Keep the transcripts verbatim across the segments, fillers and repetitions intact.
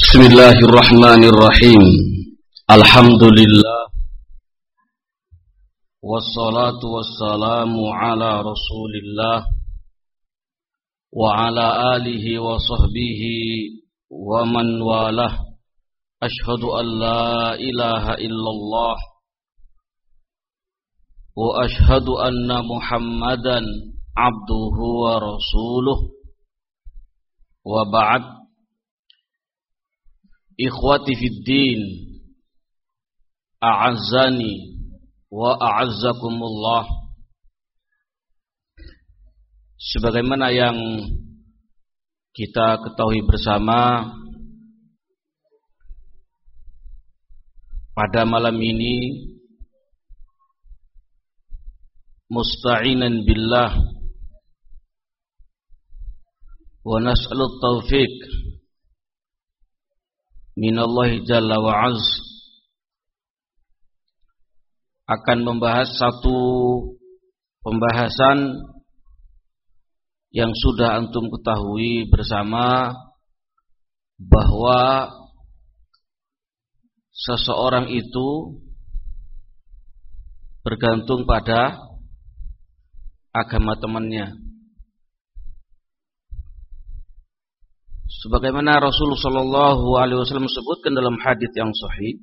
Bismillahirrahmanirrahim. Alhamdulillah. Wassalatu wassalamu ala Rasulillah wa ala alihi wa sahbihi wa man walah. Ashhadu an la ilaha illallah wa ashhadu anna Muhammadan abduhu wa rasuluh. Wa ba'd. Ikhwati fid din, a'azzani wa a'azzakumullah. Sebagaimana yang kita ketahui bersama, pada malam ini musta'inan billah wa nas'alut taufiq minallahi jalla wa az, akan membahas satu pembahasan yang sudah antum ketahui bersama, bahwa seseorang itu bergantung pada agama temannya. Sebagaimana Rasulullah Shallallahu Alaihi Wasallam sebutkan dalam hadits yang sahih,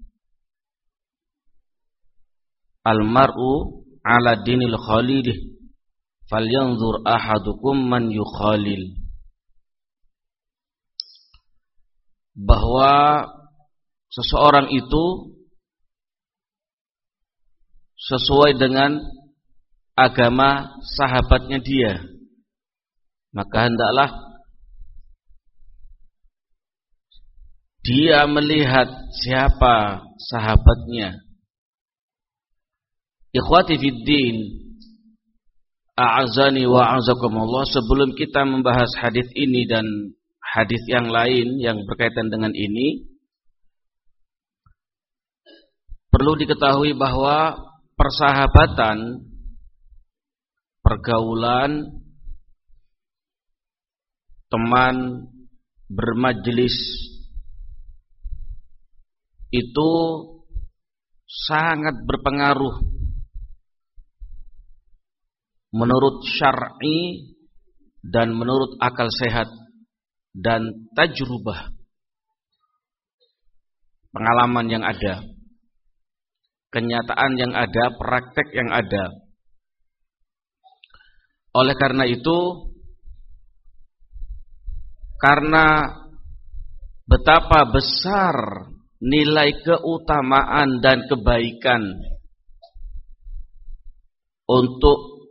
al-mar'u ala dinil khalilih, falyanzur ahadukum man yukhalil. Bahwa seseorang itu sesuai dengan agama sahabatnya dia, maka hendaklah dia melihat siapa sahabatnya. Ikhwati fid din, a'azani wa a'azakumullah. Sebelum kita membahas hadis ini dan hadis yang lain yang berkaitan dengan ini, perlu diketahui bahwa persahabatan, pergaulan, teman bermajelis itu sangat berpengaruh menurut syar'i dan menurut akal sehat dan tajrubah, pengalaman yang ada, kenyataan yang ada, praktek yang ada. Oleh karena itu, karena betapa besar nilai keutamaan dan kebaikan untuk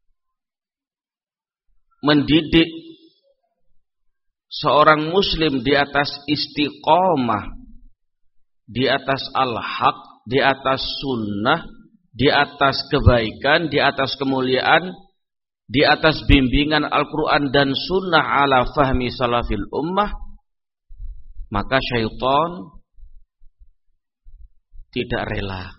mendidik seorang muslim di atas istiqomah, di atas al-haq, di atas sunnah, di atas kebaikan, di atas kemuliaan, di atas bimbingan Al-Quran dan sunnah ala fahmi salafil ummah, maka syaitan tidak rela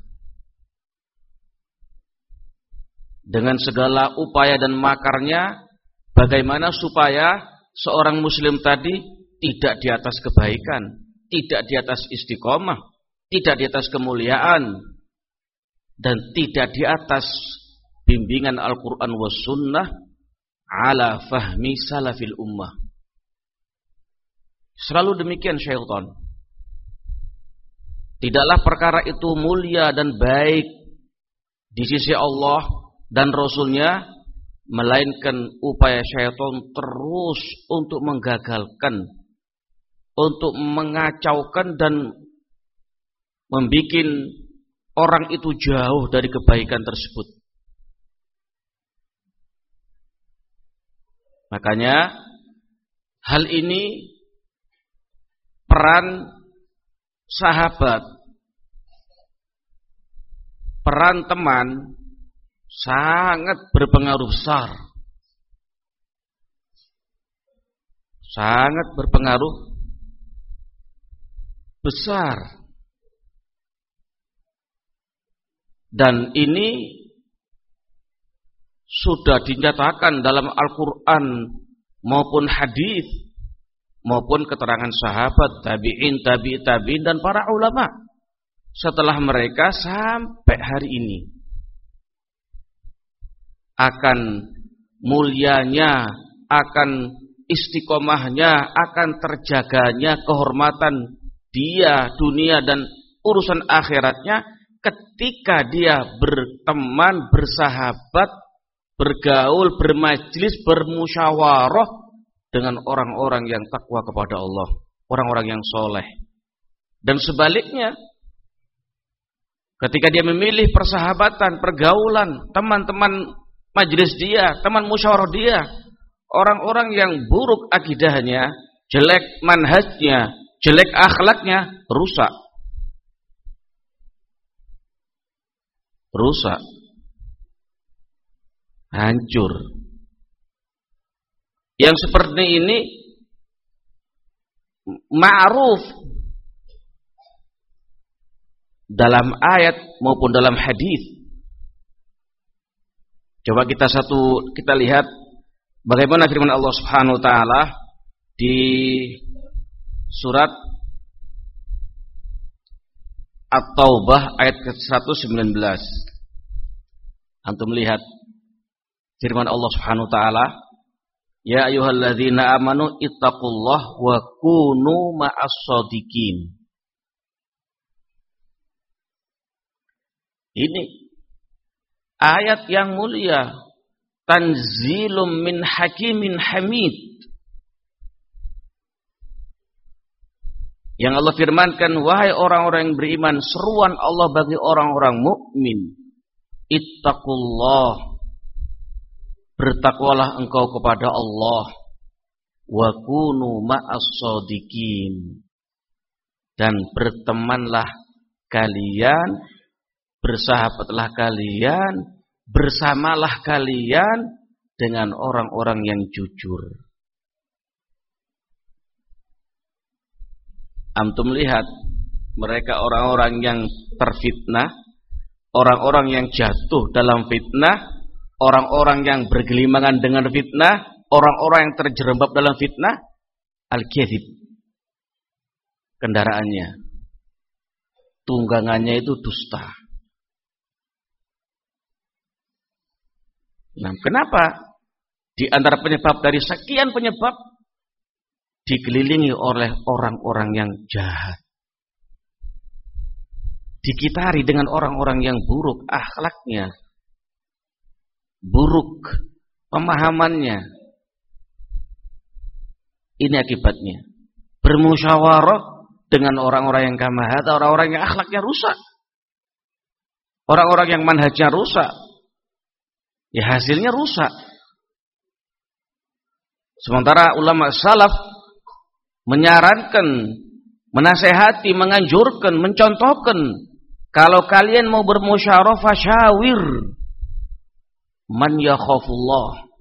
dengan segala upaya dan makarnya, bagaimana supaya seorang muslim tadi tidak di atas kebaikan, tidak di atas istiqomah, tidak di atas kemuliaan, dan tidak di atas bimbingan Al-Quran was sunnah ala fahmi salafil ummah. Selalu demikian syaitan. Tidaklah perkara itu mulia dan baik di sisi Allah dan Rasulnya, melainkan upaya syaitan terus untuk menggagalkan, untuk mengacaukan dan membuat orang itu jauh dari kebaikan tersebut. Makanya hal ini peran sahabat, peran teman sangat berpengaruh besar. Sangat berpengaruh besar. Dan ini sudah dinyatakan dalam Al-Quran maupun hadis maupun keterangan sahabat, tabi'in, tabi'i tabi'in dan para ulama setelah mereka sampai hari ini. Akan mulianya, akan istiqomahnya, akan terjaganya kehormatan dia dunia dan urusan akhiratnya ketika dia berteman, bersahabat, bergaul, bermajlis, bermusyawarah dengan orang-orang yang takwa kepada Allah, orang-orang yang soleh. Dan sebaliknya, ketika dia memilih persahabatan, pergaulan, teman-teman majlis dia, teman musyawarah dia, orang-orang yang buruk akidahnya, jelek manhajnya, jelek akhlaknya, rusak. Rusak. Hancur. Yang seperti ini ma'ruf dalam ayat maupun dalam hadis. Coba kita satu kita lihat bagaimana firman Allah Subhanahu wa taala di surat At-Taubah ayat ke seratus sembilan belas. Antum lihat firman Allah Subhanahu wa taala, ya ayyuhalladzina amanu ittaqullaha wa kunu ma'as shadiqin. Ini ayat yang mulia, tanzilum min hakimin hamid. Yang Allah firmankan, wahai orang-orang yang beriman, seruan Allah bagi orang-orang mukmin. Ittaqullah, bertakwalah engkau kepada Allah. Wa kunu ma'as shadiqin, dan bertemanlah kalian, bersahabatlah kalian, bersamalah kalian dengan orang-orang yang jujur. Antum lihat, mereka orang-orang yang terfitnah, orang-orang yang jatuh dalam fitnah, orang-orang yang bergelimangan dengan fitnah, orang-orang yang terjerembab dalam fitnah, al-kadzib. Kendaraannya, tunggangannya itu dusta. Nah, kenapa? Di antara penyebab dari sekian penyebab, dikelilingi oleh orang-orang yang jahat, dikitari dengan orang-orang yang buruk akhlaknya, buruk pemahamannya. Ini akibatnya. Bermusyawarah dengan orang-orang yang kamahata, orang-orang yang akhlaknya rusak, orang-orang yang manhajnya rusak, ya hasilnya rusak. Sementara ulama salaf menyarankan, menasehati, menganjurkan, mencontohkan, kalau kalian mau bermusyawarah fasyawir man yakhafullah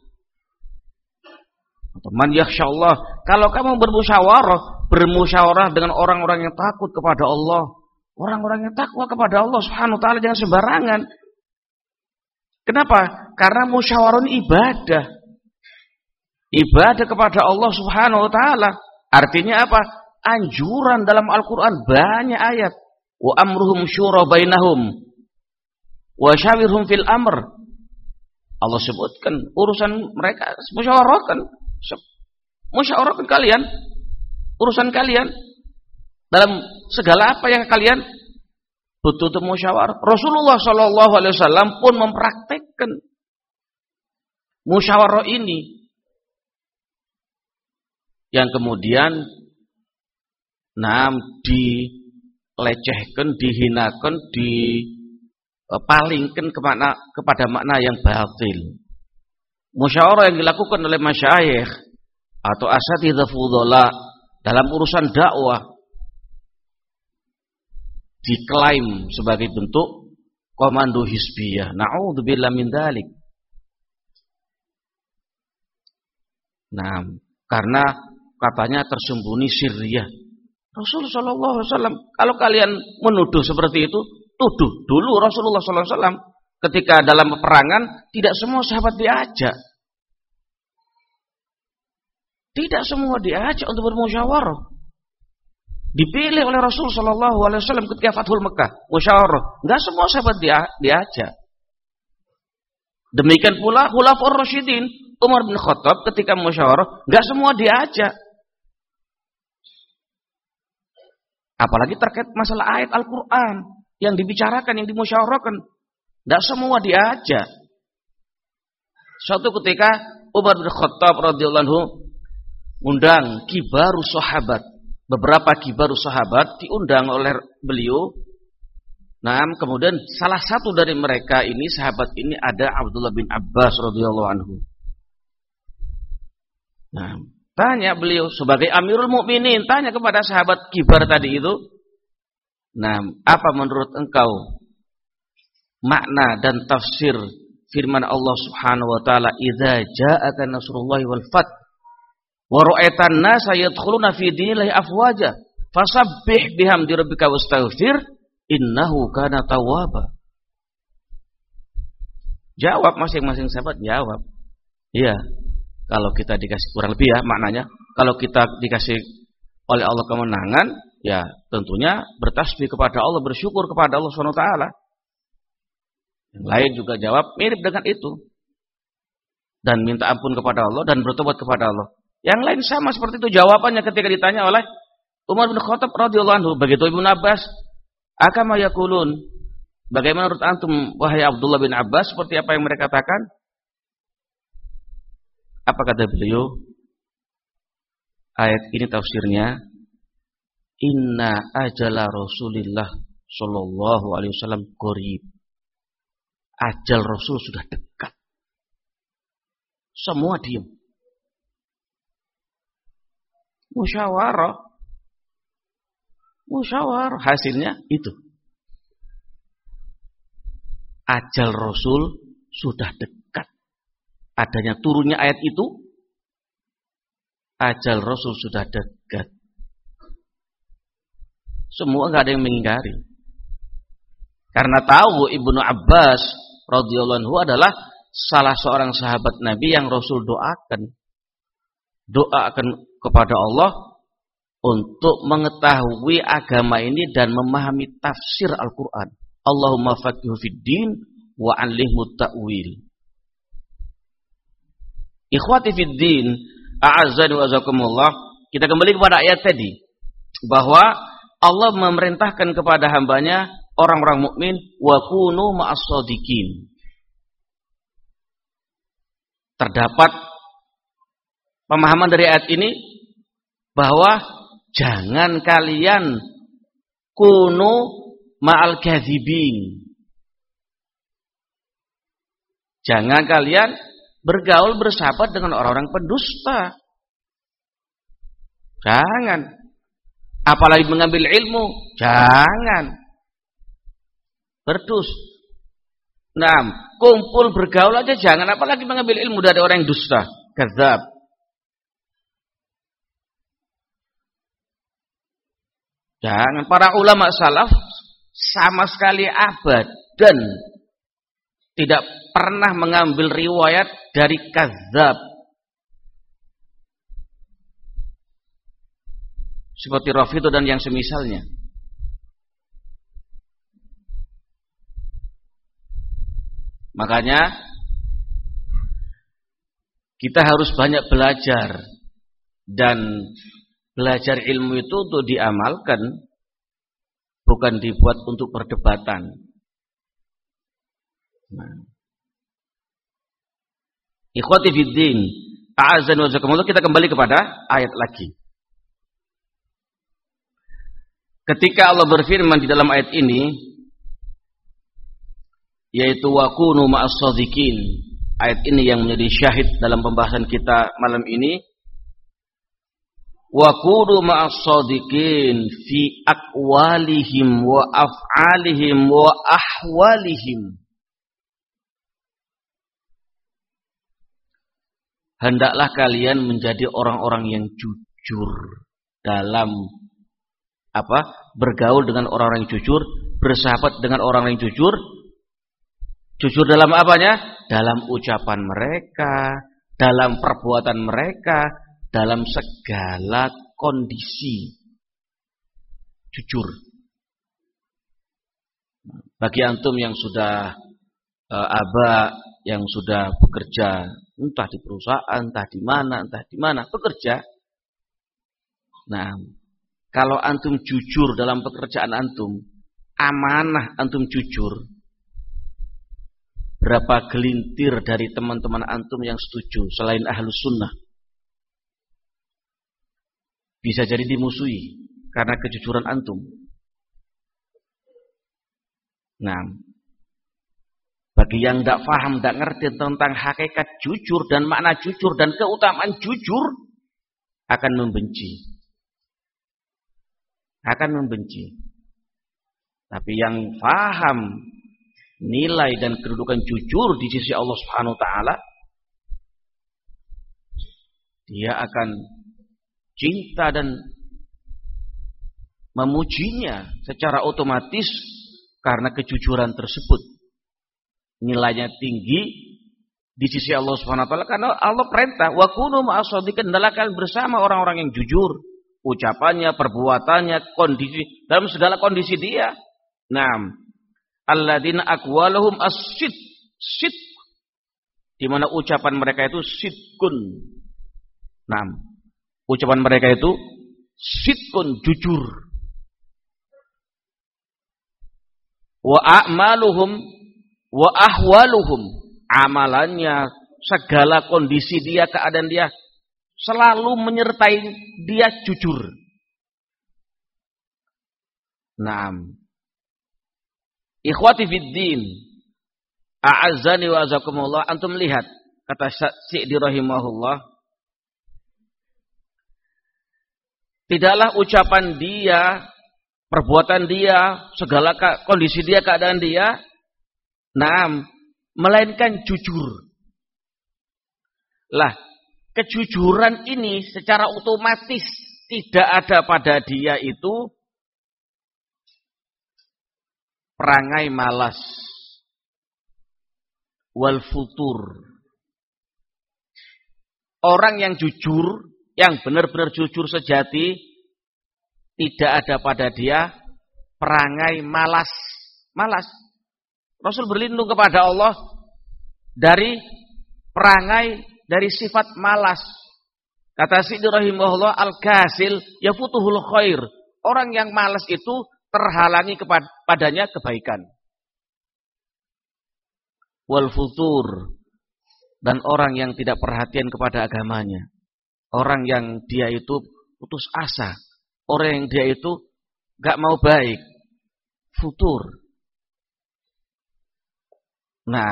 atau man yakhsyallah. Kalau kamu bermusyawarah, bermusyawarah dengan orang-orang yang takut kepada Allah, orang-orang yang takwa kepada Allah Subhanahu wa taala, jangan sembarangan. Kenapa? Karena musyawarah ibadah. Ibadah kepada Allah Subhanahu wa taala. Artinya apa? Anjuran dalam Al-Quran banyak ayat. Wa amruhum syura bainahum wa syawirhum fil amr. Allah sebutkan urusan mereka, musyawarahkan. Musyawarahkan kalian, urusan kalian dalam segala apa yang kalian butuh untuk musyawarah. Rasulullah shallallahu alaihi wasallam pun mempraktekkan musyawarah ini, yang kemudian nah dilecehkan, dihinakan, dipalingkan ke makna, kepada makna yang batil. Musyawarah yang dilakukan oleh masyayikh atau asatidz fudhala dalam urusan dakwah diklaim sebagai bentuk komando hizbiyah. Na'udzubillah min dzalik. Nah, karena katanya tersembunyi sirriyah. Rasulullah shallallahu alaihi wasallam, kalau kalian menuduh seperti itu, tuduh dulu Rasulullah shallallahu alaihi wasallam. Ketika dalam peperangan, tidak semua sahabat diajak. Tidak semua diajak untuk bermusyawarah. Dipilih oleh Rasul Shallallahu Alaihi Wasallam ketika Fathul Mekah, musyawarah. Enggak semua sahabat dia, diajak. Demikian pula Khulafaur Rasyidin, Umar bin Khattab ketika musyawarah, enggak semua diajak. Apalagi terkait masalah ayat Al-Quran yang dibicarakan, yang dimusyawarahkan, enggak semua diajak. Suatu ketika Umar bin Khattab radhiyallahu anhu undang kibaru sahabat, beberapa kibaru sahabat diundang oleh beliau. Nah, kemudian salah satu dari mereka ini, sahabat ini ada Abdullah bin Abbas radhiyallahu anhu. Nah, tanya beliau sebagai Amirul Mukminin, tanya kepada sahabat kibar tadi itu, nah, apa menurut engkau makna dan tafsir firman Allah Subhanahu wa taala, "Idza ja'aka nasrullahi wal fath wa ra'aitan nasa yadkhuluna fi dinillahi afwaja fasabbih bihamdi rabbika wastaghfir innahu kana tawwaba." Jawab masing-masing sahabat, jawab. Iya. Kalau kita dikasih, kurang lebih ya maknanya, kalau kita dikasih oleh Allah kemenangan, ya tentunya bertasbih kepada Allah, bersyukur kepada Allah Subhanahu wa taala. Yang lain juga jawab mirip dengan itu. Dan minta ampun kepada Allah dan bertobat kepada Allah. Yang lain sama seperti itu jawabannya ketika ditanya oleh Umar bin Khattab radhiyallahu anhu. Begitu Ibnu Abbas, akama yaqulun, bagaimana menurut antum wahai Abdullah bin Abbas, seperti apa yang mereka katakan? Apa kata beliau? Ayat ini tafsirnya, inna ajala Rasulillah sallallahu alaihi wasallam qarib. Ajal Rasul sudah dekat. Semua diam. Musyawarah. Musyawarah. Hasilnya itu. Ajal Rasul sudah dekat. Adanya turunnya ayat itu. Ajal Rasul sudah dekat. Semua enggak ada yang mengingkari. Karena tahu Ibnu Abbas radhiyallahu anhu adalah salah seorang sahabat Nabi yang Rasul doakan. Doakan kepada Allah untuk mengetahui agama ini dan memahami tafsir Al-Quran. Allahumma faqihu fid din wa 'allimhu ta'wil. Ikhwati fid din, a'azzani wa azakumullah. Kita kembali kepada ayat tadi bahwa Allah memerintahkan kepada hambanya orang-orang mukmin wa kunu ma'as shadiqin. Terdapat pemahaman dari ayat ini bahwa jangan kalian kunu ma'al kadzibin. Jangan kalian bergaul bersahabat dengan orang-orang pendusta. Jangan. Apalagi mengambil ilmu, jangan. Berdus. Nah, kumpul bergaul aja jangan, apalagi mengambil ilmu dari orang yang dusta, kadzab. Jangan. Para ulama salaf sama sekali abadan tidak pernah mengambil riwayat dari kadzab. Seperti Rafidhah dan yang semisalnya. Makanya kita harus banyak belajar, dan belajar ilmu itu untuk diamalkan, bukan dibuat untuk perdebatan. Nah. Ikhwati fiddin, a'azzani wa jazakumullah, kita kembali kepada ayat lagi. Ketika Allah berfirman di dalam ayat ini, yaitu wa kunu ma'as shadiqin, ayat ini yang menjadi syahid dalam pembahasan kita malam ini. Wa kunu ma'as shadiqin fi aqwalihim wa af'alihim wa ahwalihim. Hendaklah kalian menjadi orang-orang yang jujur dalam apa? Bergaul dengan orang-orang yang jujur, bersahabat dengan orang-orang yang jujur. Jujur dalam apanya? Dalam ucapan mereka, dalam perbuatan mereka, dalam segala kondisi. Jujur. Bagi antum yang sudah uh, aba, yang sudah bekerja, entah di perusahaan, entah di mana, entah di mana, bekerja. Nah, kalau antum jujur dalam pekerjaan antum, amanah antum jujur, berapa gelintir dari teman-teman antum yang setuju selain ahlus sunnah? Bisa jadi dimusuhi karena kejujuran antum. Nah, bagi yang tidak paham, tidak ngerti tentang hakikat jujur dan makna jujur dan keutamaan jujur, akan membenci. Akan membenci. Tapi yang paham nilai dan kedudukan jujur di sisi Allah Subhanahu wa taala, dia akan cinta dan memujinya secara otomatis karena kejujuran tersebut. Nilainya tinggi di sisi Allah Subhanahu wa taala karena Allah perintah wa kunu ma'as-shadiqin, hendaklah bersama orang-orang yang jujur, ucapannya, perbuatannya, kondisi dalam segala kondisi dia. Naam. Alladzina aqwaluhum as-sidq, sidq, di mana ucapan mereka itu sidqun. Naam. Ucapan mereka itu sidqun, jujur. Wa a'maluhum wa ahwaluhum, amalannya, segala kondisi dia, keadaan dia selalu menyertai dia jujur. Naam. Ikhwati fiddin, a'azzani wa azakumullah, antum lihat kata Sa'di rahimahullah, tidaklah ucapan dia, perbuatan dia, segala kondisi dia, keadaan dia, naam, melainkan jujur. Lah, kejujuran ini secara otomatis tidak ada pada dia itu perangai malas, wal futur. Orang yang jujur, yang benar-benar jujur sejati, tidak ada pada dia perangai malas. Malas. Rasul berlindung kepada Allah dari perangai, dari sifat malas. Kata Sa'di rahimahullah, al-kasil yafutuhul khair. Orang yang malas itu terhalangi kepadanya kebaikan. Wal futur, dan orang yang tidak perhatian kepada agamanya. Orang yang dia itu putus asa. Orang yang dia itu gak mau baik. Futur. Nah,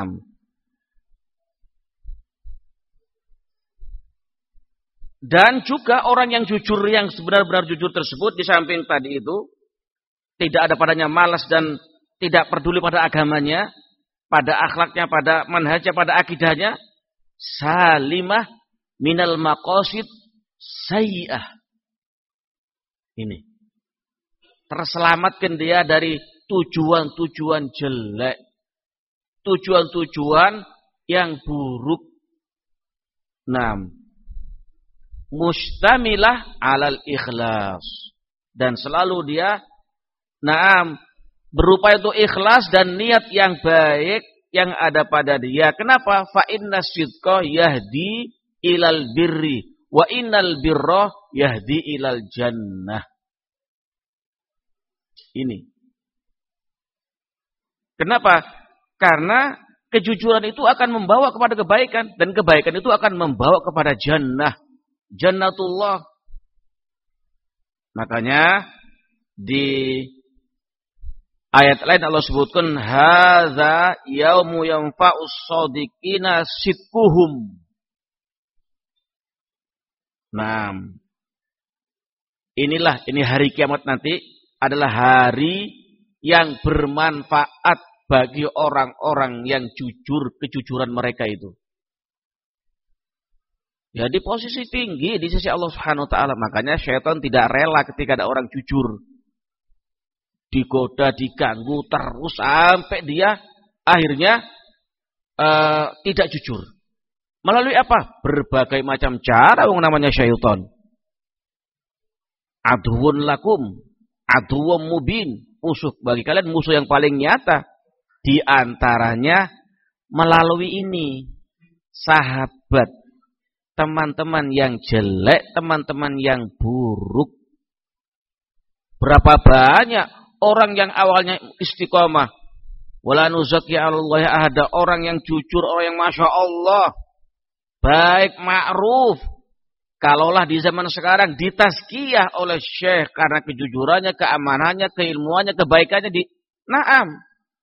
dan juga orang yang jujur, yang sebenar-benar jujur tersebut, di samping tadi itu tidak ada padanya malas dan tidak peduli pada agamanya, pada akhlaknya, pada manhajnya, pada akidahnya, salimah minal maqasid sayyi'ah. Ini terselamatkan dia dari tujuan-tujuan jelek, tujuan-tujuan yang buruk. Nah, mustamilah alal ikhlas, dan selalu dia naam berupaya untuk ikhlas dan niat yang baik yang ada pada dia. Kenapa? Fa inna sidqa yahdi ilal birri wa innal birra yahdi ilal jannah. Ini. Kenapa? Karena kejujuran itu akan membawa kepada kebaikan, dan kebaikan itu akan membawa kepada jannah, jannatullah. Makanya di ayat lain Allah sebutkan hadza yaumu yanfa'us shadiqina sidquhum. Nah, inilah, ini hari kiamat nanti adalah hari yang bermanfaat bagi orang-orang yang jujur, kejujuran mereka itu. Ya, di posisi tinggi di sisi Allah Subhanahu wa taala. Makanya syaitan tidak rela ketika ada orang jujur. Digoda, diganggu terus sampai dia akhirnya uh, tidak jujur. Melalui apa? Berbagai macam cara yang namanya syaitan. Aduun lakum, aduun mubin, musuh bagi kalian, musuh yang paling nyata. Di antaranya melalui ini, sahabat, teman-teman yang jelek, teman-teman yang buruk. Berapa banyak orang yang awalnya istiqomah, wala nuzakki 'alallahi ahada, orang yang jujur, orang yang masya Allah, baik, ma'ruf. Kalaulah di zaman sekarang ditazkiyah oleh syekh karena kejujurannya, keamanannya, keilmuannya, kebaikannya, di naam.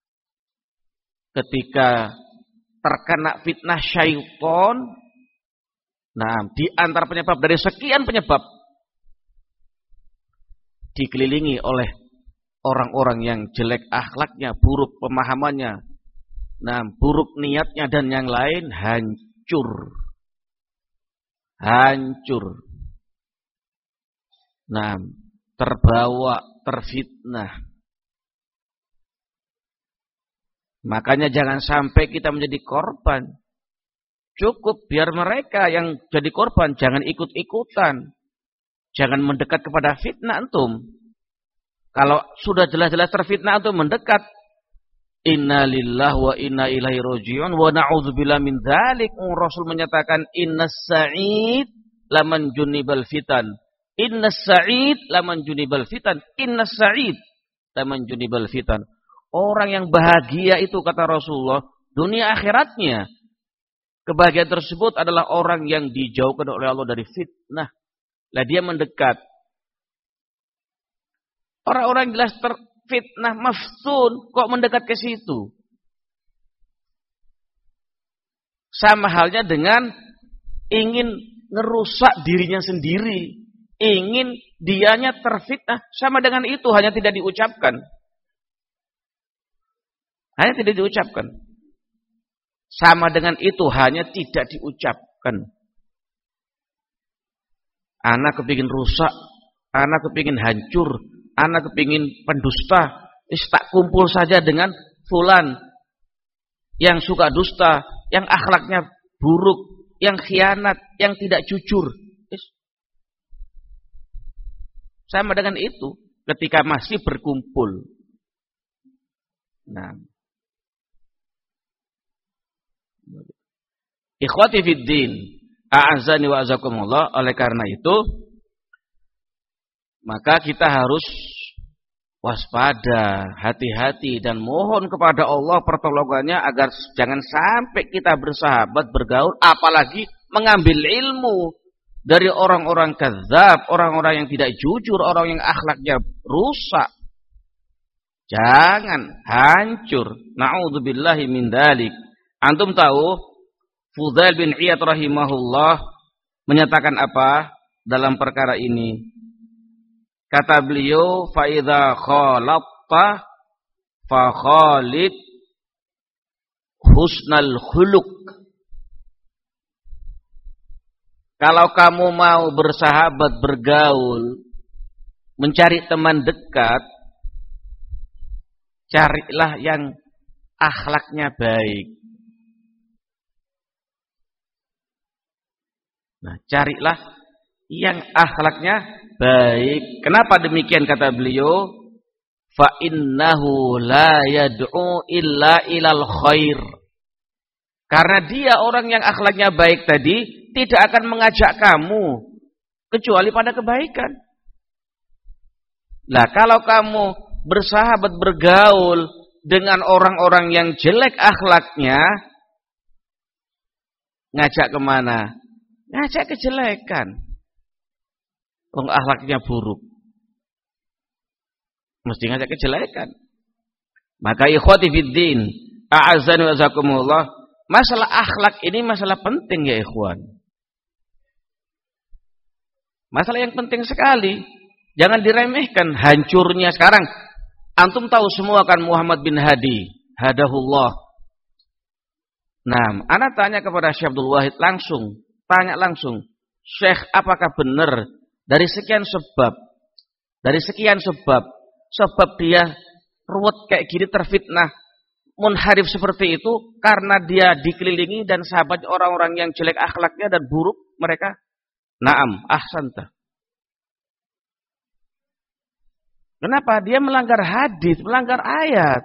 Ketika terkena fitnah syaitan, naam, di antara penyebab dari sekian penyebab, dikelilingi oleh orang-orang yang jelek akhlaknya, buruk pemahamannya, naam, buruk niatnya dan yang lain, hancur. Hancur. Nah, terbawa, terfitnah. Makanya jangan sampai kita menjadi korban. Cukup biar mereka yang jadi korban, jangan ikut-ikutan. Jangan mendekat kepada fitnah antum. Kalau sudah jelas-jelas terfitnah antum mendekat, inna lillahi wa inna ilaihi raji'un wa na'udzubillah min dzalik. Rasul menyatakan innas sa'id laman junibal fitan. Innas sa'id laman junibal fitan. Innas sa'id laman junibal fitan. Orang yang bahagia itu, kata Rasulullah, dunia akhiratnya, kebahagiaan tersebut adalah orang yang dijauhkan oleh Allah dari fitnah. Lah dia mendekat. Orang-orang jelas ter fitnah, maftun, kok mendekat ke situ? Sama halnya dengan ingin ngerusak dirinya sendiri, ingin dianya terfitnah, sama dengan itu, hanya tidak diucapkan. Hanya tidak diucapkan. Sama dengan itu, hanya tidak diucapkan. Anak kepingin rusak, anak kepingin hancur, anak kepingin pendusta, is tak kumpul saja dengan fulan yang suka dusta, yang akhlaknya buruk, yang khianat, yang tidak jujur. Is. Sama dengan itu ketika masih berkumpul. Nah, ikhwati fiddin, a'azzani wa azakumullah, oleh karena itu maka kita harus waspada, hati-hati, dan mohon kepada Allah pertolongannya agar jangan sampai kita bersahabat, bergaul, apalagi mengambil ilmu dari orang-orang kadzab, orang-orang yang tidak jujur, orang yang akhlaknya rusak. Jangan, hancur. Na'udzubillahi min dzalik. Antum tahu Fudail bin Iyad rahimahullah menyatakan apa dalam perkara ini? Kata beliau, fa idza khalatta fa khalid husnal khuluq. Kalau kamu mau bersahabat, bergaul, mencari teman dekat, carilah yang akhlaknya baik. Nah, carilah yang akhlaknya baik. Kenapa demikian kata beliau? Fa innahu la yad'u illa ilal khair. Karena dia orang yang akhlaknya baik tadi tidak akan mengajak kamu kecuali pada kebaikan. Lah kalau kamu bersahabat, bergaul dengan orang-orang yang jelek akhlaknya, ngajak kemana? Ngajak kejelekan. Wong akhlaknya buruk, mesti ngajak kejelekan. Maka ikhwati fiddin, a'azzani wa azakumullah, masalah akhlak ini masalah penting ya ikhwan. Masalah yang penting sekali. Jangan diremehkan. Hancurnya sekarang, antum tahu semua kan Muhammad bin Hadi, hadahullah. Nah, ana tanya kepada Syekh Abdul Wahid langsung, tanya langsung, Syekh, apakah benar dari sekian sebab, dari sekian sebab, sebab dia ruwet kayak gini, terfitnah, munharif seperti itu karena dia dikelilingi dan sahabat orang-orang yang jelek akhlaknya dan buruk mereka? Naam, ahsanta. Kenapa? Dia melanggar hadis, melanggar ayat.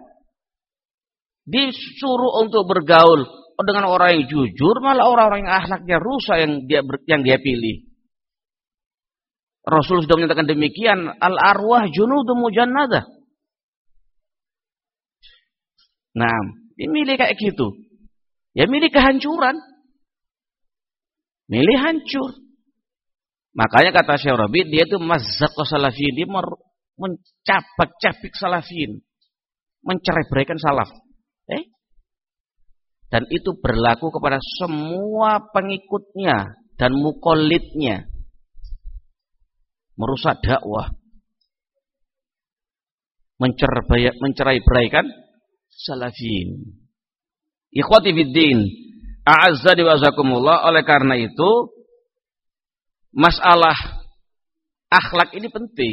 Disuruh untuk bergaul dengan orang yang jujur, malah orang-orang yang akhlaknya rusak yang dia yang dia pilih. Rasul sudah menyatakan demikian, al-arwah junudun mujannadah. Nah, dia milih kayak gitu. Ya milih kehancuran. Milih hancur. Makanya kata Syekh Rabi, dia itu mazzaqqa salafin, dia mencabak-cabik salafin, mencerai-beraikan salaf. Eh? Dan itu berlaku kepada semua pengikutnya dan muqallidnya. Merusak dakwah. Mencerai-beraikan salafin. Ikhwati fiddin, a'azzani wa azakumullah. Oleh karena itu, masalah akhlak ini penting.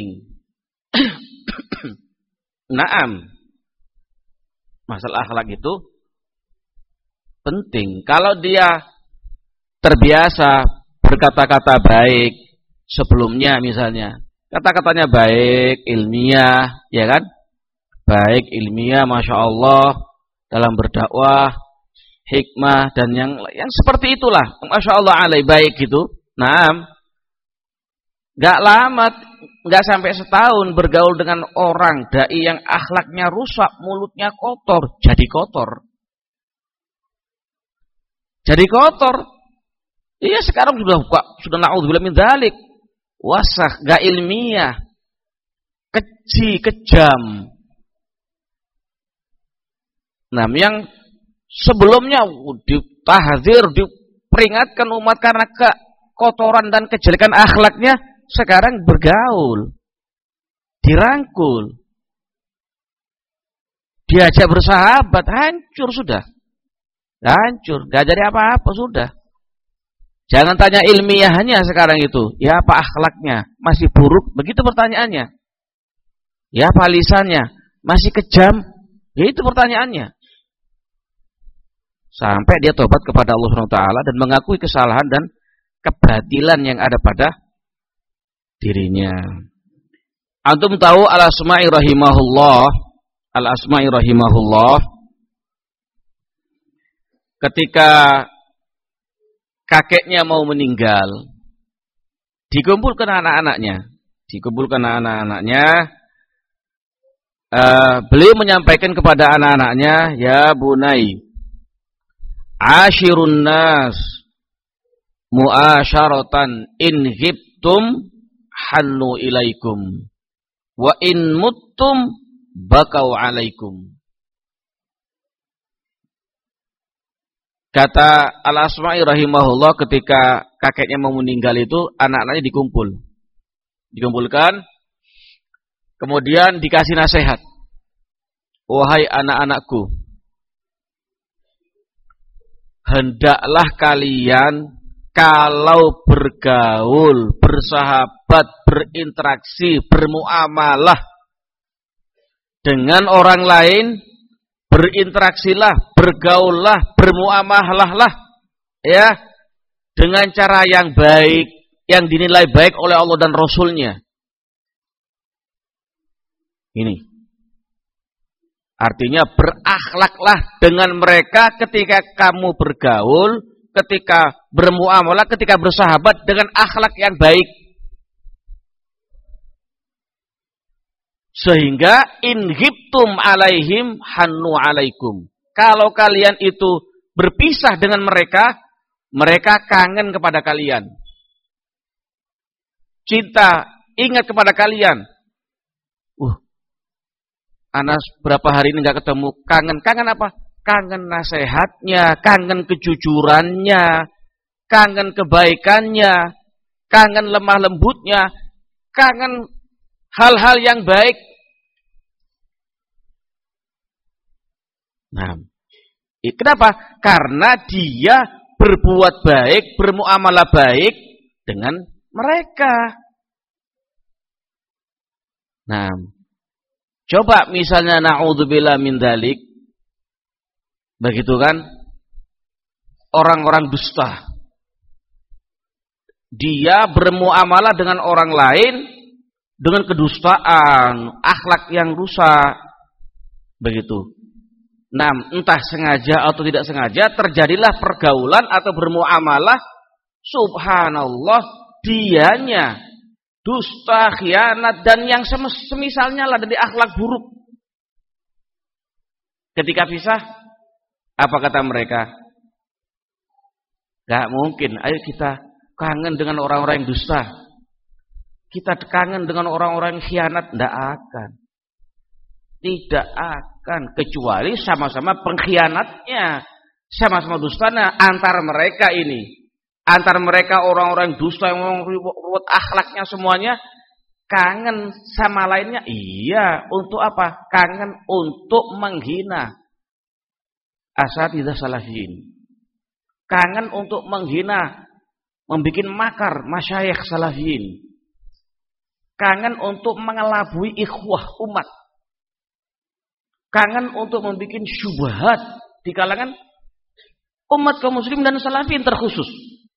Naam. Masalah akhlak itu penting. Kalau dia terbiasa berkata-kata baik sebelumnya misalnya, kata-katanya baik, ilmiah, ya kan? Baik, ilmiah, Masya Allah, dalam berdakwah, hikmah, dan yang yang seperti itulah. Masya Allah alaih, baik gitu. Nah, gak lama, gak sampai setahun bergaul dengan orang, dai yang akhlaknya rusak, mulutnya kotor, jadi kotor. Jadi kotor. Iya sekarang sudah sudah na'udzubillah min dzalik. Wasakh, gak ilmiah, keji, kejam. Nah, yang sebelumnya ditahdzir, diperingatkan umat karena kekotoran dan kejelekan akhlaknya, sekarang bergaul, dirangkul, diajak bersahabat, hancur sudah. Hancur, gak jadi apa-apa sudah. Jangan tanya ilmiahnya sekarang itu, ya apa akhlaknya, masih buruk, begitu pertanyaannya. Ya apa lisannya, masih kejam, ya itu pertanyaannya. Sampai dia tobat kepada Allah subhanahu wa taala dan mengakui kesalahan dan kebatilan yang ada pada dirinya. Antum tahu Al-Asma'i rahimahullah, Al-Asma'i rahimahullah, ketika kakeknya mau meninggal, dikumpulkan anak-anaknya, dikumpulkan anak-anaknya, uh, beliau menyampaikan kepada anak-anaknya, ya bunai, ashirun nas mu'asyaratan in ghibtum hannu ilaikum wa in muttum bakau alaikum. Kata Al-Asma'i rahimahullah, ketika kakeknya mau meninggal itu, anak-anaknya dikumpul. Dikumpulkan, kemudian dikasih nasihat. Wahai anak-anakku, hendaklah kalian kalau bergaul, bersahabat, berinteraksi, bermuamalah dengan orang lain, berinteraksilah, bergaullah, bermuamalahlah, ya, dengan cara yang baik, yang dinilai baik oleh Allah dan Rasulnya. Ini artinya berakhlaklah dengan mereka ketika kamu bergaul, ketika bermuamalah, ketika bersahabat dengan akhlak yang baik. Sehingga in ghibtum alaihim hannu alaikum. Kalau kalian itu berpisah dengan mereka, mereka kangen kepada kalian. Cinta, ingat kepada kalian. Uh, Anas berapa hari ini gak ketemu, kangen. Kangen apa? Kangen nasihatnya, kangen kejujurannya, kangen kebaikannya, kangen lemah lembutnya, kangen hal-hal yang baik. Nah, kenapa? Karena dia berbuat baik, bermuamalah baik dengan mereka. Nah, coba misalnya na'udzubillah min dzalik, Begitu kan? Orang-orang dusta. Dia bermuamalah dengan orang lain dengan kedustaan, akhlak yang rusak. Begitu. Nah, entah sengaja atau tidak sengaja terjadilah pergaulan atau bermuamalah, subhanallah, dianya dusta, khianat dan yang semisalnya lah dari akhlak buruk. Ketika pisah, apa kata mereka? Gak mungkin, ayo kita kangen dengan orang-orang yang dusta. Kita kangen dengan orang-orang yang khianat. Tidak akan. Tidak akan. Kecuali sama-sama pengkhianatnya. Sama-sama dustanya antar mereka ini. Antar mereka orang-orang dusta yang membuat akhlaknya semuanya. Kangen sama lainnya. Iya. Untuk apa? Kangen untuk menghina asatidzah salafiyin. Kangen untuk menghina, membikin makar masyayikh salafiyin. Kangen untuk mengelabui ikhwah umat. Kangen untuk membikin syubhat di kalangan umat kaum muslim dan salafiyin terkhusus.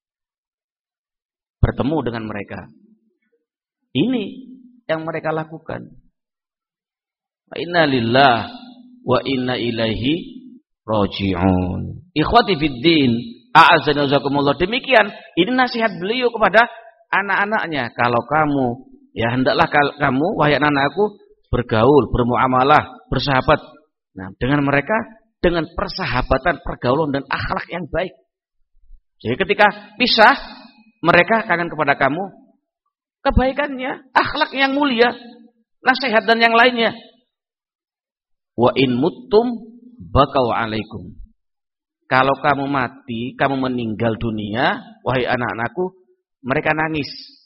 Bertemu dengan mereka. Ini yang mereka lakukan. Wa inna lillahi wa inna ilaihi raji'un. Ikhwati fiddin, a'azzani wazakumullah. Demikian, ini nasihat beliau kepada anak-anaknya. Kalau kamu, ya hendaklah kamu, wahai anak-anakku, bergaul, bermuamalah, bersahabat. Nah, dengan mereka, dengan persahabatan, pergaulan dan akhlak yang baik. Jadi ketika pisah, mereka kangen kepada kamu, kebaikannya, akhlak yang mulia, nasihat dan yang lainnya. Wa in muttum bakau alaikum. Kalau kamu mati, kamu meninggal dunia, wahai anak-anakku, mereka nangis.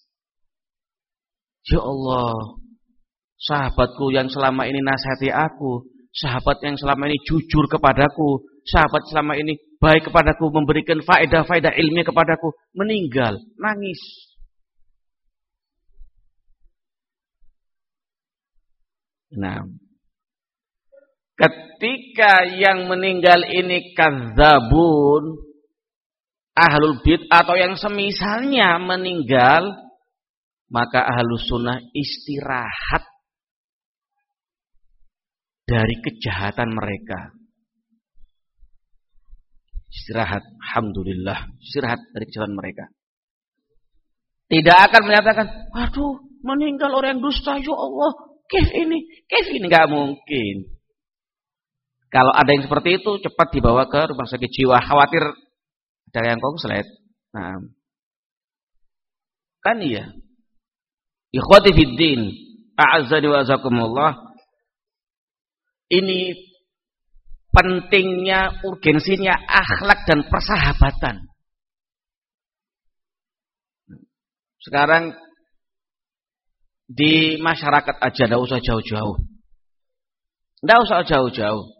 Ya Allah, sahabatku yang selama ini nasihati aku, sahabat yang selama ini jujur kepadaku, sahabat selama ini baik kepadaku, memberikan faedah-faedah ilmiah kepadaku, meninggal, nangis. Nah, ketika yang meninggal ini kadzabun, ahlul bid atau yang semisalnya meninggal, maka ahlus sunnah istirahat dari kejahatan mereka. Istirahat, alhamdulillah, istirahat dari kejahatan mereka. Tidak akan menyatakan, aduh, meninggal orang yang dusta, ya Allah, kif ini, kif ini, nggak mungkin. Kalau ada yang seperti itu, cepat dibawa ke rumah sakit jiwa. Khawatir ada yang konslet. Nah, kan iya. Ikhwati fiddin, a'azzani wa azakumullah. Ini pentingnya, urgensinya akhlak dan persahabatan. Sekarang di masyarakat aja, tidak usah jauh-jauh. Tidak usah jauh-jauh.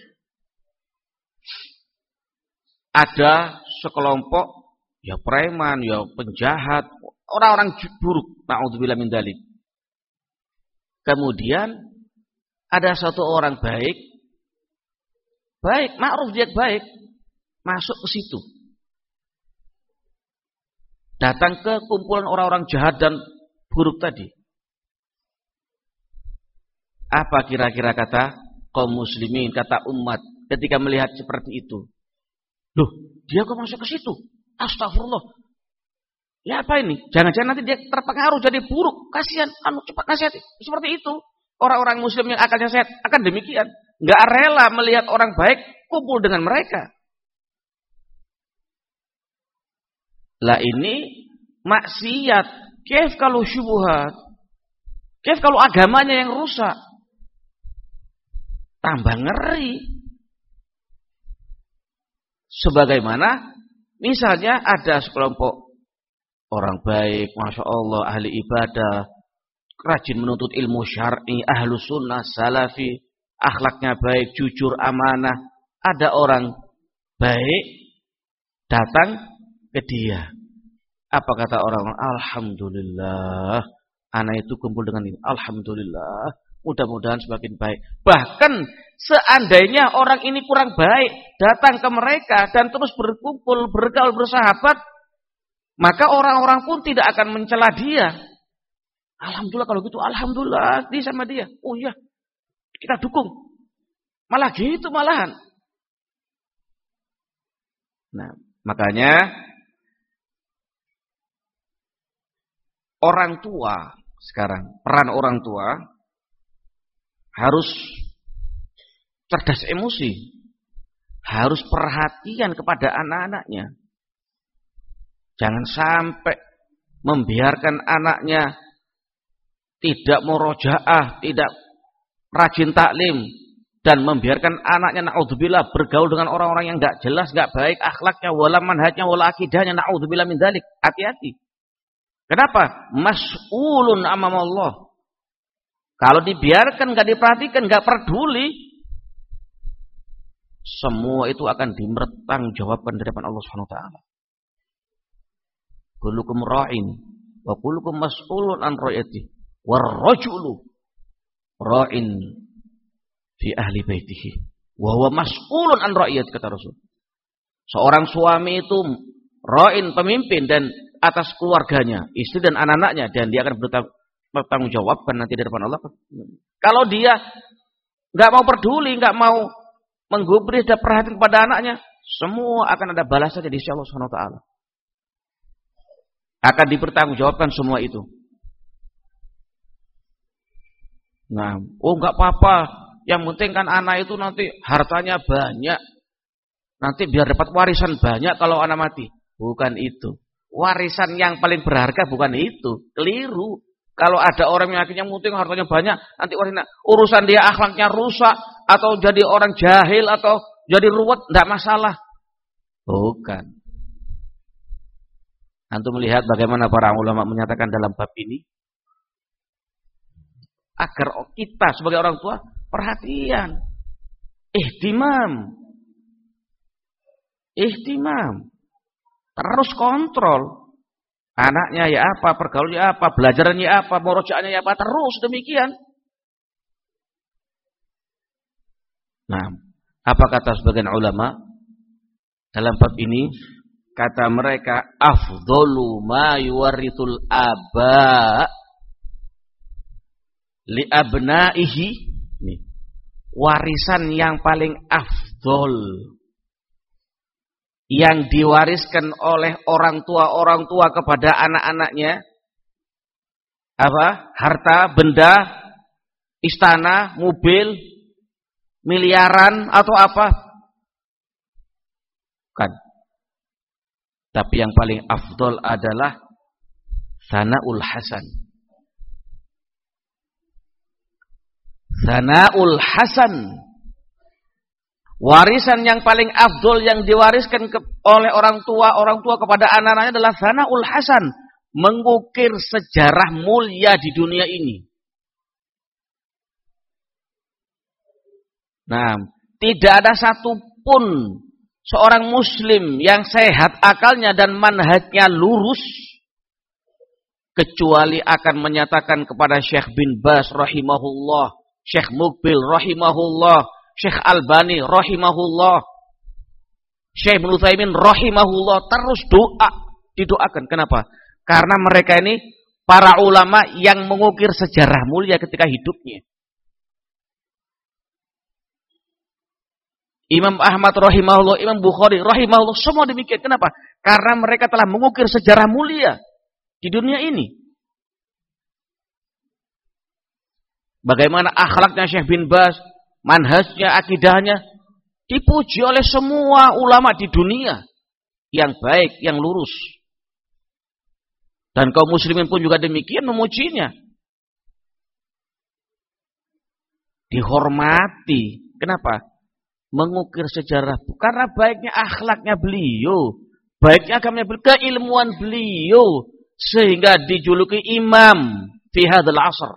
Ada sekelompok ya preman, ya penjahat, orang-orang buruk, na'udzubillah min dzalik. Kemudian ada satu orang baik, baik, ma'ruf dia baik, masuk ke situ. Datang ke kumpulan orang-orang jahat dan buruk tadi. Apa kira-kira kata kaum muslimin, kata umat ketika melihat seperti itu? Loh, dia kok masuk ke situ? Astagfirullah. Ya apa ini? Jangan-jangan nanti dia terpengaruh jadi buruk. Kasihan, anu cepat nasihati. Seperti itu. Orang-orang muslim yang akan nasihat akan demikian. Enggak rela melihat orang baik kumpul dengan mereka. Lah ini maksiat. Kif kalau syubhat? Kif kalau agamanya yang rusak? Tambah ngeri. Sebagaimana misalnya ada sekelompok orang baik, masya Allah, ahli ibadah, rajin menuntut ilmu syar'i, ahlu sunnah, salafi, akhlaknya baik, jujur, amanah. Ada orang baik datang ke dia. Apa kata orang? Alhamdulillah, anak itu kumpul dengan ini. Alhamdulillah, mudah-mudahan semakin baik. Bahkan Seandainya orang ini kurang baik, datang ke mereka dan terus berkumpul, bergaul, bersahabat, maka orang-orang pun tidak akan mencela dia. Alhamdulillah kalau gitu, alhamdulillah dia sama dia. Oh iya, kita dukung. Malah gitu malahan. Nah, makanya orang tua sekarang, peran orang tua harus cerdas emosi, harus perhatian kepada anak-anaknya. Jangan sampai membiarkan anaknya tidak murojaah, tidak rajin taklim, dan membiarkan anaknya naudzubillah bergaul dengan orang-orang yang enggak jelas, enggak baik akhlaknya, wala manhajnya, wala akidahnya, naudzubillah min dzalik. Hati-hati. Kenapa? Mas'ulun amamallah. Kalau dibiarkan, enggak diperhatikan, enggak peduli, semua itu akan dipertanggungjawabkan di hadapan Allah Subhanahu wa taala. Kullukum ra'in wa kullukum mas'ulun an ra'yatihi war rajulu ra'in fi ahli baitihi wa huwa mas'ulun an ra'yatihi, kata Rasul. Seorang suami itu ra'in, pemimpin, dan atas keluarganya, istri dan anak-anaknya, dan dia akan bertanggungjawabkan nanti di hadapan Allah. Kalau dia enggak mau peduli, enggak mau menggubris dan perhatian kepada anaknya, semua akan ada balasannya di sisi Allah Subhanahu wa taala. Akan dipertanggungjawabkan semua itu. Nah, oh enggak apa-apa, yang penting kan anak itu nanti hartanya banyak. Nanti biar dapat warisan banyak kalau anak mati. Bukan itu. Warisan yang paling berharga bukan itu. Keliru. Kalau ada orang yang akhirnya penting hartanya banyak, nanti warisan, urusan dia akhlaknya rusak, atau jadi orang jahil, atau jadi ruwet, tidak masalah. Bukan. Antum melihat bagaimana para ulama menyatakan dalam bab ini, agar kita sebagai orang tua perhatian, ihtimam, ihtimam, terus kontrol. Anaknya ya apa, pergaulannya apa, belajarannya apa, murojaahnya ya apa, terus demikian. Nah, apa kata sebagian ulama dalam bab ini? Kata mereka, afdhalu ma yuwarithul aba li abnaihi. Nih, warisan yang paling afdol yang diwariskan oleh orang tua-orang tua kepada anak-anaknya, apa? Harta, benda, istana, mobil, miliaran atau apa? Kan. Tapi yang paling afdol adalah Sanaul Hasan. Sanaul Hasan. Warisan yang paling afdol yang diwariskan ke, oleh orang tua orang tua kepada anak-anaknya adalah Sanaul Hasan, mengukir sejarah mulia di dunia ini. Nah, tidak ada satupun seorang muslim yang sehat akalnya dan manhajnya lurus kecuali akan menyatakan kepada Syekh bin Baz rahimahullah, Syekh Muqbil rahimahullah, Syekh Albani rahimahullah, Syekh Ibnu Utsaimin rahimahullah, terus doa, didoakan. Kenapa? Karena mereka ini para ulama yang mengukir sejarah mulia ketika hidupnya. Imam Ahmad rahimahullah, Imam Bukhari rahimahullah, semua demikian. Kenapa? Karena mereka telah mengukir sejarah mulia di dunia ini. Bagaimana akhlaknya Syekh bin Baz, manhajnya, akidahnya dipuji oleh semua ulama di dunia yang baik, yang lurus. Dan kaum muslimin pun juga demikian memujinya. Dihormati. Kenapa? Mengukir sejarah, karena baiknya akhlaknya beliau, baiknya agamanya beliau, keilmuan beliau, sehingga dijuluki imam fi hadzal asr.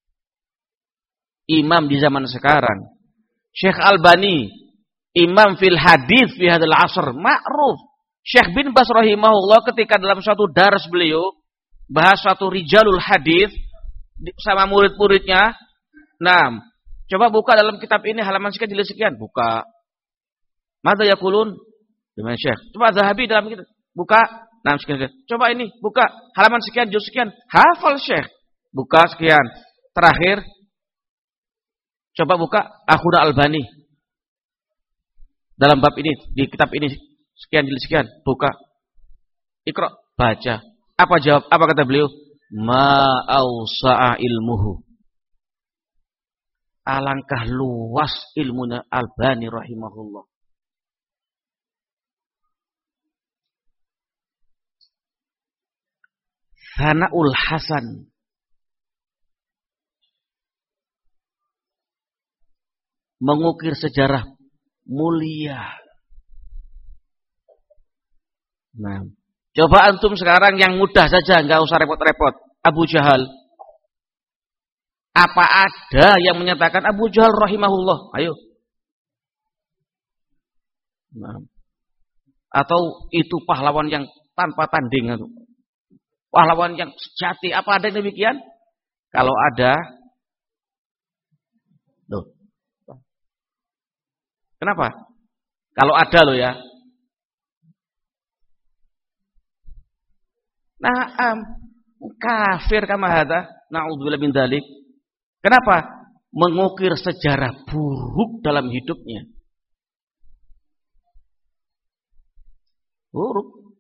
Imam di zaman sekarang. Syekh Albani, imam fil hadis fi hadzal asr, ma'ruf. Syekh bin Baz rahimahullah ketika dalam suatu dars beliau bahas suatu rijalul hadis sama murid-muridnya, nah, Coba buka dalam kitab ini halaman sekian jilid sekian, buka. Madza yaqulun? Dengan Syekh. Coba Zahabi dalam kitab, buka. Nah, sekian, sekian. Coba ini, buka halaman sekian juz sekian, hafal Syekh. Buka sekian. Terakhir coba buka Akhuna Albani. Dalam bab ini, di kitab ini sekian jilid sekian, buka. Iqra, baca. Apa jawab? Apa kata beliau? Ma ausa'a ilmuhu. Alangkah luas ilmunya Albani rahimahullah. Sana'ul Hasan. Mengukir sejarah mulia. Nah, coba antum sekarang yang mudah saja, enggak usah repot-repot. Abu Jahal. Apa ada yang menyatakan Abu Jahal rahimahullah? Ayo. Nah. Atau itu pahlawan yang tanpa tanding. Pahlawan yang sejati. Apa ada yang demikian? Kalau ada, loh. Kenapa? Kalau ada loh ya. Naam, kafir kama hadza, na'udzubillah min dzalik. Kenapa? Mengukir sejarah buruk dalam hidupnya. Buruk.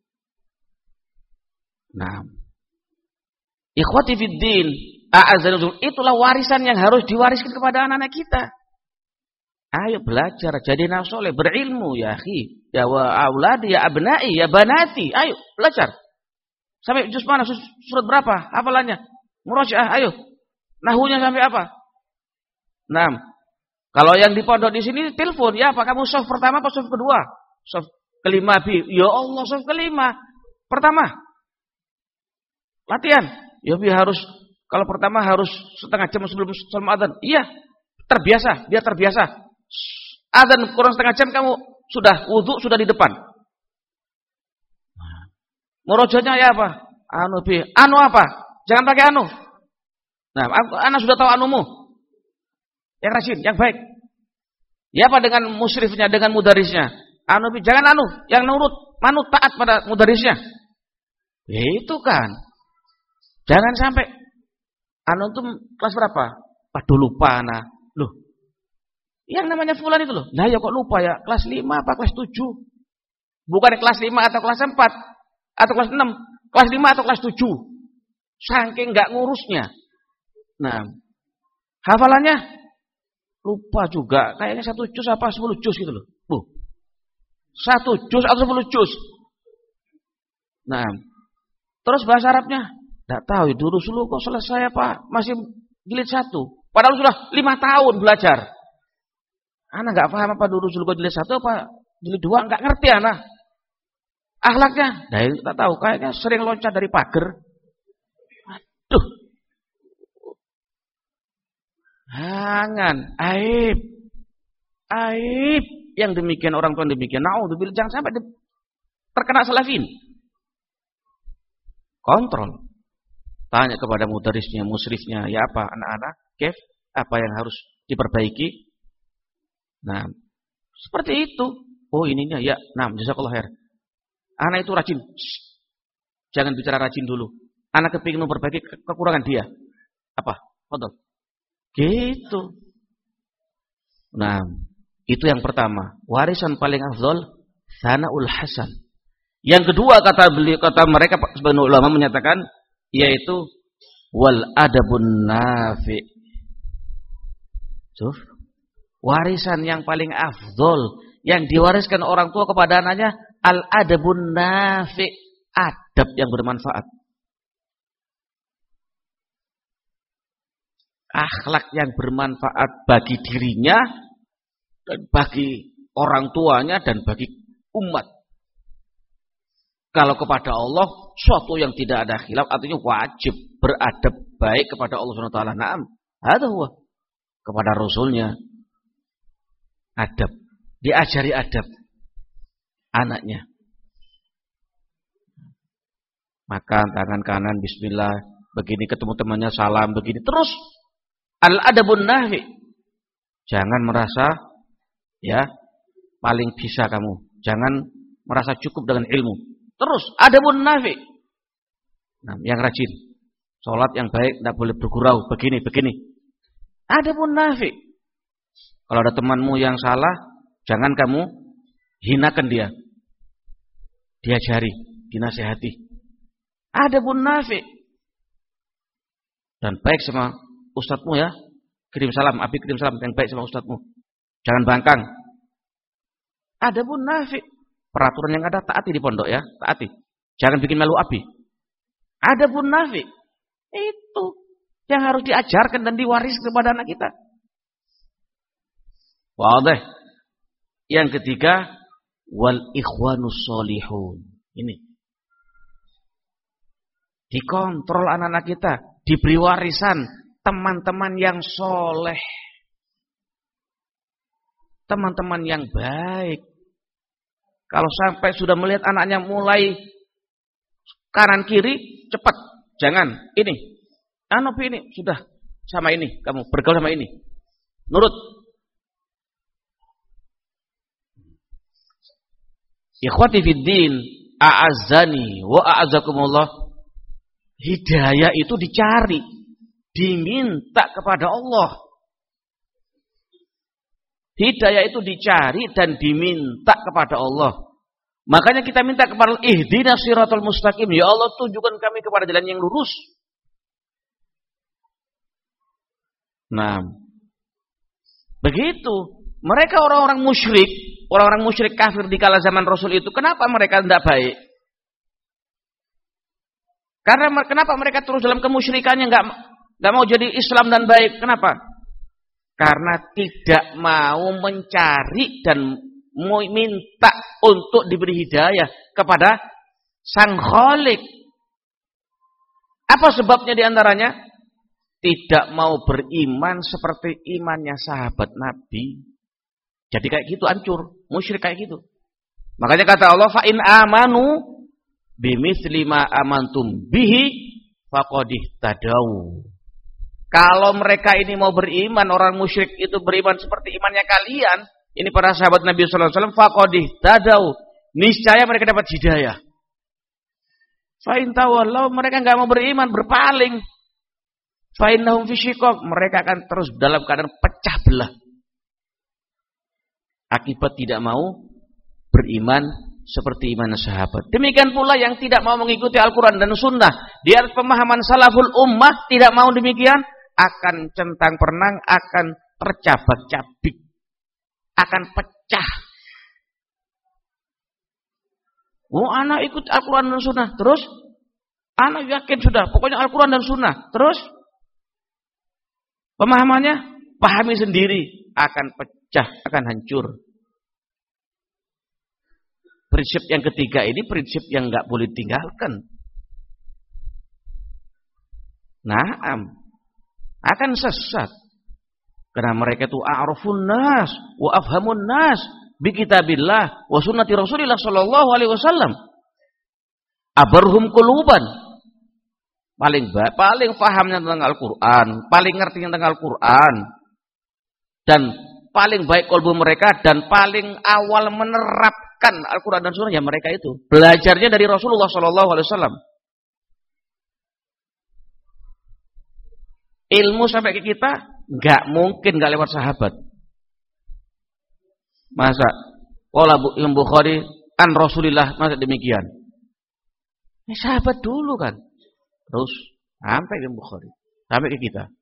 Nah, ikhwati fiddin, a'azzalul, itulah warisan yang harus diwariskan kepada anak-anak kita. Ayo belajar, jadi anak soleh, berilmu ya akhi, ya wa auladi, ya abnai, ya banati. Ayo belajar. Sampai juz mana? Surat berapa? Hafalannya? Murajaah, ayo. Nahunya sampai apa? Nah, kalau yang di pondok di sini telepon, ya apa kamu soft pertama apa soft kedua? Soft kelima bi. Ya Allah, soft kelima. Pertama. Latihan. Ya bi harus, kalau pertama harus setengah jam sebelum salam adzan. Iya, terbiasa, dia terbiasa. Adzan kurang setengah jam kamu sudah wudu, sudah di depan. Murojaahnya ya apa? Anu bi. Anu apa? Jangan pakai anu. Nah, anak sudah tahu anumu. Yang rajin, yang baik. Ya apa dengan musyrifnya, dengan mudarisnya? Anu bi, jangan anu, yang nurut, manut taat pada mudarisnya. Ya itu kan. Jangan sampai anu itu kelas berapa? Waduh lupa anak. Loh. Yang namanya fulan itu loh. Nah ya kok lupa ya? Kelas lima apa kelas tujuh? Bukan kelas lima atau kelas empat atau kelas enam, kelas lima atau kelas tujuh. Saking enggak ngurusnya. Nah, hafalannya lupa juga. Kayaknya satu juz apa sepuluh juz gitu loh. Bu. Satu juz atau sepuluh juz. Nah, terus bahasa Arabnya enggak tahu. Dulu dulu kok selesai apa? Masih jilid satu. Padahal sudah lima tahun belajar. Anak enggak paham apa dulu dulu kok jilid satu apa jilid dua, enggak ngerti anak. Akhlaknya, nah itu tak tahu. Kayaknya sering loncat dari pagar. Aduh. Jangan, aib. Aib. Yang demikian orang tua demikian. Naudzubillah, jangan sampai terkena salafin. Kontrol. Tanya kepada mudarisnya, musyrifnya, ya apa anak-anak, kef, apa yang harus diperbaiki? Nah, seperti itu. Oh ininya, ya, nah, jazakallah khair. Anak itu rajin. Shh. Jangan bicara rajin dulu. Anak kepingin memperbaiki ke kekurangan dia. Apa? Fadhol. Gitu. Nah, itu yang pertama. Warisan paling afdol, sana'ul hasan. Yang kedua kata beliau, kata mereka sebagian ulama menyatakan, yaitu wal adabun nafi. Suf. Warisan yang paling afdol, yang diwariskan orang tua kepada anaknya, al-adabun nafi, adab yang bermanfaat. Akhlak yang bermanfaat bagi dirinya, dan bagi orang tuanya, dan bagi umat. Kalau kepada Allah, suatu yang tidak ada khilaf, artinya wajib beradab baik kepada Allah subhanahu wa taala. Naam, hadza huwa. Kepada Rasulnya, adab. Diajari adab anaknya. Makan tangan kanan bismillah, begini ketemu temannya salam begini terus. Al adabun nafi. Jangan merasa ya paling bisa kamu. Jangan merasa cukup dengan ilmu. Terus ada munafik. Nah, yang rajin. Salat yang baik tidak boleh bergurau begini begini. Ada munafik. Kalau ada temanmu yang salah, jangan kamu hinakan dia. Diajari, dinasihati. Ada munafik. Dan baik sama ustadzmu ya. Kirim salam, Abi kirim salam yang baik sama ustadzmu. Jangan bangkang. Ada munafik. Peraturan yang ada taati di pondok ya, taati. Jangan bikin malu Abi. Ada munafik. Itu yang harus diajarkan dan diwaris kepada anak kita. Wadah. Yang ketiga, wal ikhwanus solihun. Ini. Dikontrol anak-anak kita, diberi warisan teman-teman yang soleh. Teman-teman yang baik. Kalau sampai sudah melihat anaknya mulai kanan kiri, cepat. Jangan, ini. Anu ini, sudah sama ini. Kamu bergaul sama ini. Nurut. Ikhwati fiddin, a'azzani wa a'azzakumullah. Hidayah itu dicari. Diminta kepada Allah. Hidayah itu dicari dan diminta kepada Allah. Makanya kita minta kepada Allah, ihdinas siratal mustaqim. Ya Allah, tunjukkan kami kepada jalan yang lurus. Nah, begitu. Mereka orang-orang musyrik, orang-orang musyrik kafir di kala zaman Rasul itu, kenapa mereka tidak baik? Karena kenapa mereka terus dalam kemusyrikannya, nggak nggak mau jadi Islam dan baik? Kenapa? Karena tidak mau mencari dan mau minta untuk diberi hidayah kepada Sang Khalik. Apa sebabnya diantaranya? Tidak mau beriman seperti imannya sahabat Nabi. Jadi kayak gitu hancur, musyrik kayak gitu. Makanya kata Allah, fa in amanu bimitsli ma amantum bihi faqad tadau. Kalau mereka ini mau beriman, orang musyrik itu beriman seperti imannya kalian, ini para sahabat Nabi sallallahu alaihi wasallam, faqad tadau. Niscaya mereka dapat hidayah. Fa in tawallaw, mereka enggak mau beriman, berpaling. Fa innahum fi syiqaq, mereka akan terus dalam keadaan pecah belah. Akibat tidak mau beriman seperti iman sahabat. Demikian pula yang tidak mau mengikuti Al-Quran dan Sunnah di atas pemahaman salaful ummah, tidak mau demikian, akan centang perenang, akan tercabak-cabik, akan pecah. Oh, anak ikut Al-Quran dan Sunnah, terus anak yakin sudah, pokoknya Al-Quran dan Sunnah, terus pemahamannya pahami sendiri, akan pecah, akan hancur. Prinsip yang ketiga ini prinsip yang nggak boleh tinggalkan. Naam, akan sesat. Karena mereka itu a'rafun nas wa afhamun nas bi kitabillah wa sunnati Rasulillah sallallahu alaihi wasallam. Abarhum quluban. Paling baik, paling pahamnya tentang Al-Qur'an, paling ngerti tentang Al-Qur'an. Dan paling baik kalbu mereka dan paling awal menerapkan Al-Quran dan Sunnah ya mereka itu. Belajarnya dari Rasulullah Sallallahu Alaihi Wasallam. Ilmu sampai ke kita nggak mungkin nggak lewat sahabat. Masa? Qala Imam Bukhari an Rasulillah, masa demikian? Ini sahabat dulu kan. Terus sampai Imam Bukhari, sampai ke kita.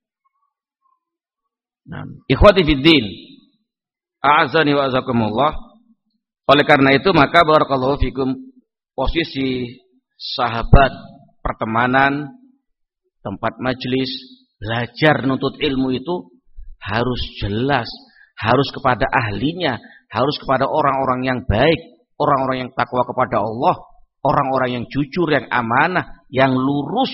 Nah, ikhwati fiddin, a'azani wa azakumullah. Oleh karena itu maka barakallahu fikum, posisi sahabat, pertemanan, tempat majelis, belajar nuntut ilmu itu harus jelas, harus kepada ahlinya, harus kepada orang-orang yang baik, orang-orang yang takwa kepada Allah, orang-orang yang jujur, yang amanah, yang lurus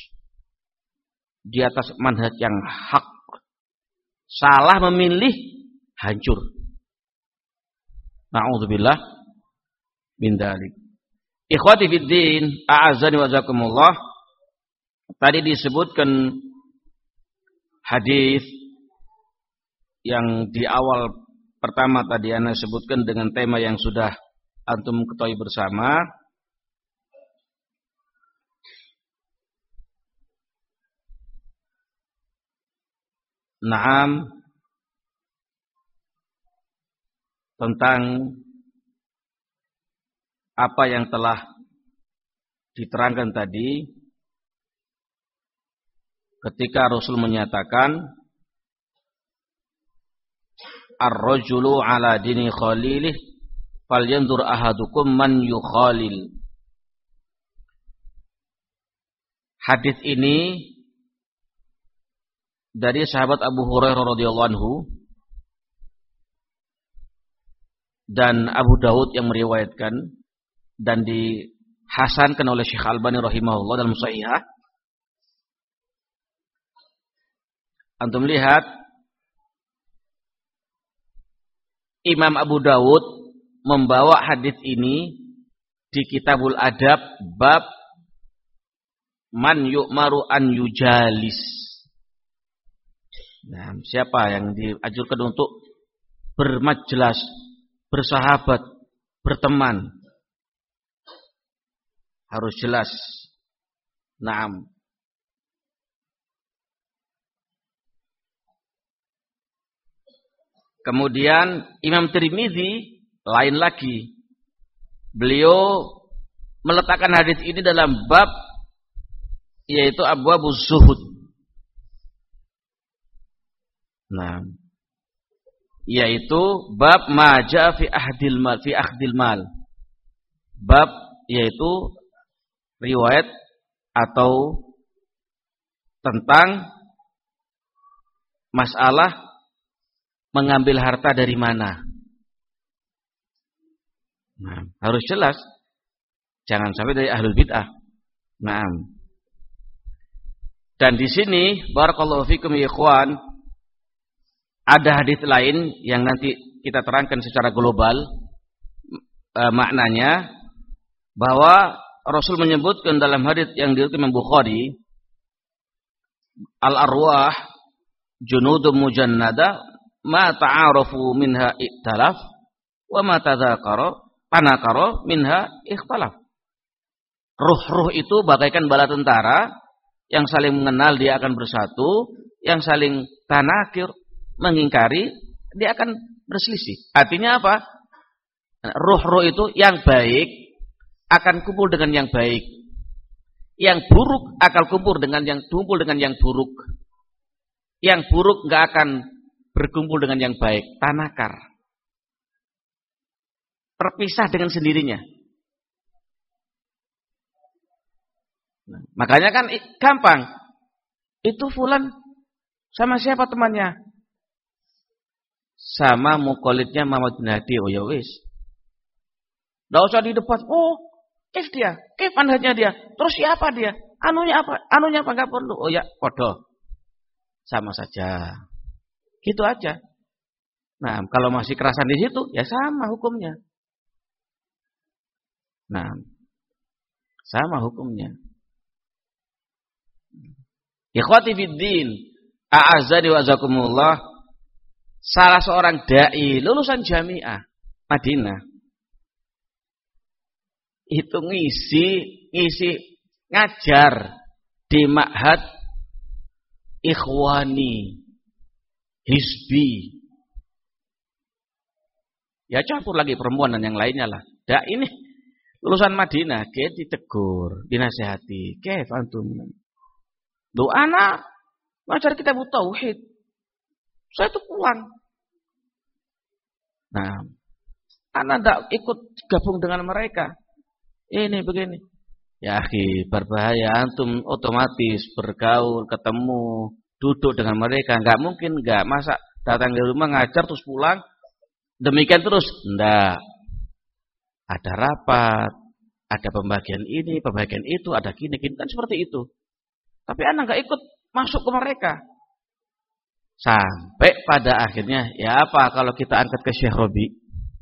di atas manhaj yang hak. Salah memilih, hancur. Na'udzubillah min dzalik. Ikhwati fiddin, a'azzani wa jazakumullah. Tadi disebutkan hadis yang di awal pertama tadi Anda sebutkan dengan tema yang sudah antum ketahui bersama. Naam, tentang apa yang telah diterangkan tadi ketika Rasul menyatakan ar-rajulu ala dini khalilih falyanzur ahadukum man yukhalil. Hadis ini dari sahabat Abu Hurairah radhiyallahu anhu dan Abu Daud yang meriwayatkan dan dihasankan oleh Syekh Albani rahimahullah dalam Sahihah. Antum lihat Imam Abu Daud membawa hadis ini di Kitabul Adab bab man yu'maru an yujalis. Nah, siapa yang dianjurkan untuk bermajlis, bersahabat, berteman? Harus jelas. Naam. Kemudian Imam Tirmidzi lain lagi. Beliau meletakkan hadis ini dalam bab yaitu abwabuz zuhud. Nah, yaitu bab maja fi ahdil mal fi akhdil mal. Bab yaitu riwayat atau tentang masalah mengambil harta dari mana. Nah, harus jelas. Jangan sampai dari ahlul bid'ah. Nah. Dan di sini barakallahu fikum ya ikhwan, ada hadis lain yang nanti kita terangkan secara global e, maknanya, bahwa Rasul menyebutkan dalam hadis yang diriwayatkan Imam Bukhari, al-arwah junudun mujannada ma ta'arafu minha iktalaf wa ma tadzakara tanakara minha ikhtalaf. Ruh-ruh itu bagaikan bala tentara, yang saling mengenal dia akan bersatu, yang saling tanakir mengingkari dia akan berselisih. Artinya apa? Ruh-ruh itu yang baik akan kumpul dengan yang baik, yang buruk akan kumpul dengan yang kumpul dengan yang buruk, yang buruk nggak akan berkumpul dengan yang baik. Tanakar, terpisah dengan sendirinya. Nah, makanya kan gampang. Itu fulan sama siapa temannya? Sama mukolidnya Muhammad bin Hadi. Oh ya wis. Nggak usah di depan. Oh, kif dia, kif manhajnya dia. Terus siapa dia? Anunya apa? Anunya apa nggak perlu? Oh ya, podo. Sama saja. Gitu aja. Nah, kalau masih kerasan di situ, ya sama hukumnya. Nah, sama hukumnya. Ikhwati fiddin, a'azzani wa azakumullah. Salah seorang dai lulusan Jami'ah Madinah itu ngisi ngisi ngajar di ma'had ikhwani hizbi. Ya campur lagi perempuan dan yang lainnya lah. Dai ini lulusan Madinah, dia ditegur, dinasihati. Kaif antum? Lu anak ngajar kitab tauhid. Saya tuh pulang. Nah, anak tidak ikut gabung dengan mereka. Ini begini. Ya akhi, berbahaya. Antum otomatis bergaul, ketemu, duduk dengan mereka. Enggak mungkin enggak. Masa datang di rumah ngajar terus pulang. Demikian terus. Enggak. Ada rapat. Ada pembagian ini, pembagian itu. Ada gini-gini. Kan seperti itu. Tapi anak enggak ikut masuk ke mereka. Sampai pada akhirnya, ya apa kalau kita angkat ke Syekh Robi?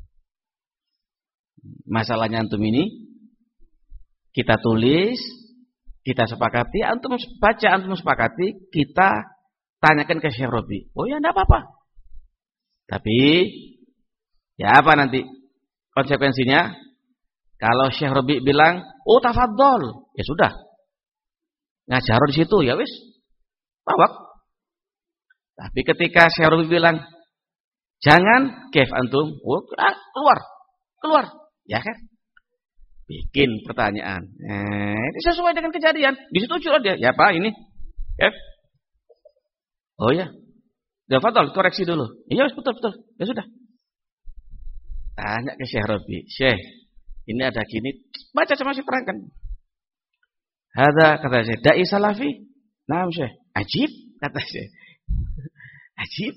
Masalahnya antum ini, kita tulis, kita sepakati, antum baca, antum sepakati, kita tanyakan ke Syekh Robi. Oh ya, enggak apa-apa. Tapi ya apa nanti konsekuensinya? Kalau Syekh Rabi bilang, "Oh, tafadhol." Ya sudah. Ngajar di situ ya wis. Tawak. Tapi ketika Syekh Rabi bilang, "Jangan, kef antum." Oh, keluar. Keluar. Ya kan? Bikin pertanyaan. Eh, ini sesuai dengan kejadian. Disetujui loh dia. Ya Pak, ini. Kef. Oh ya. Ya fadhol, koreksi dulu. Iya, betul betul. Ya sudah. Tanya ke Syekh Rabi, "Syekh, ini ada gini." Baca sama si terangkan. Hada kata Syekh, dai salafi. Naam Syekh. Ajib kata Syekh. Ajib.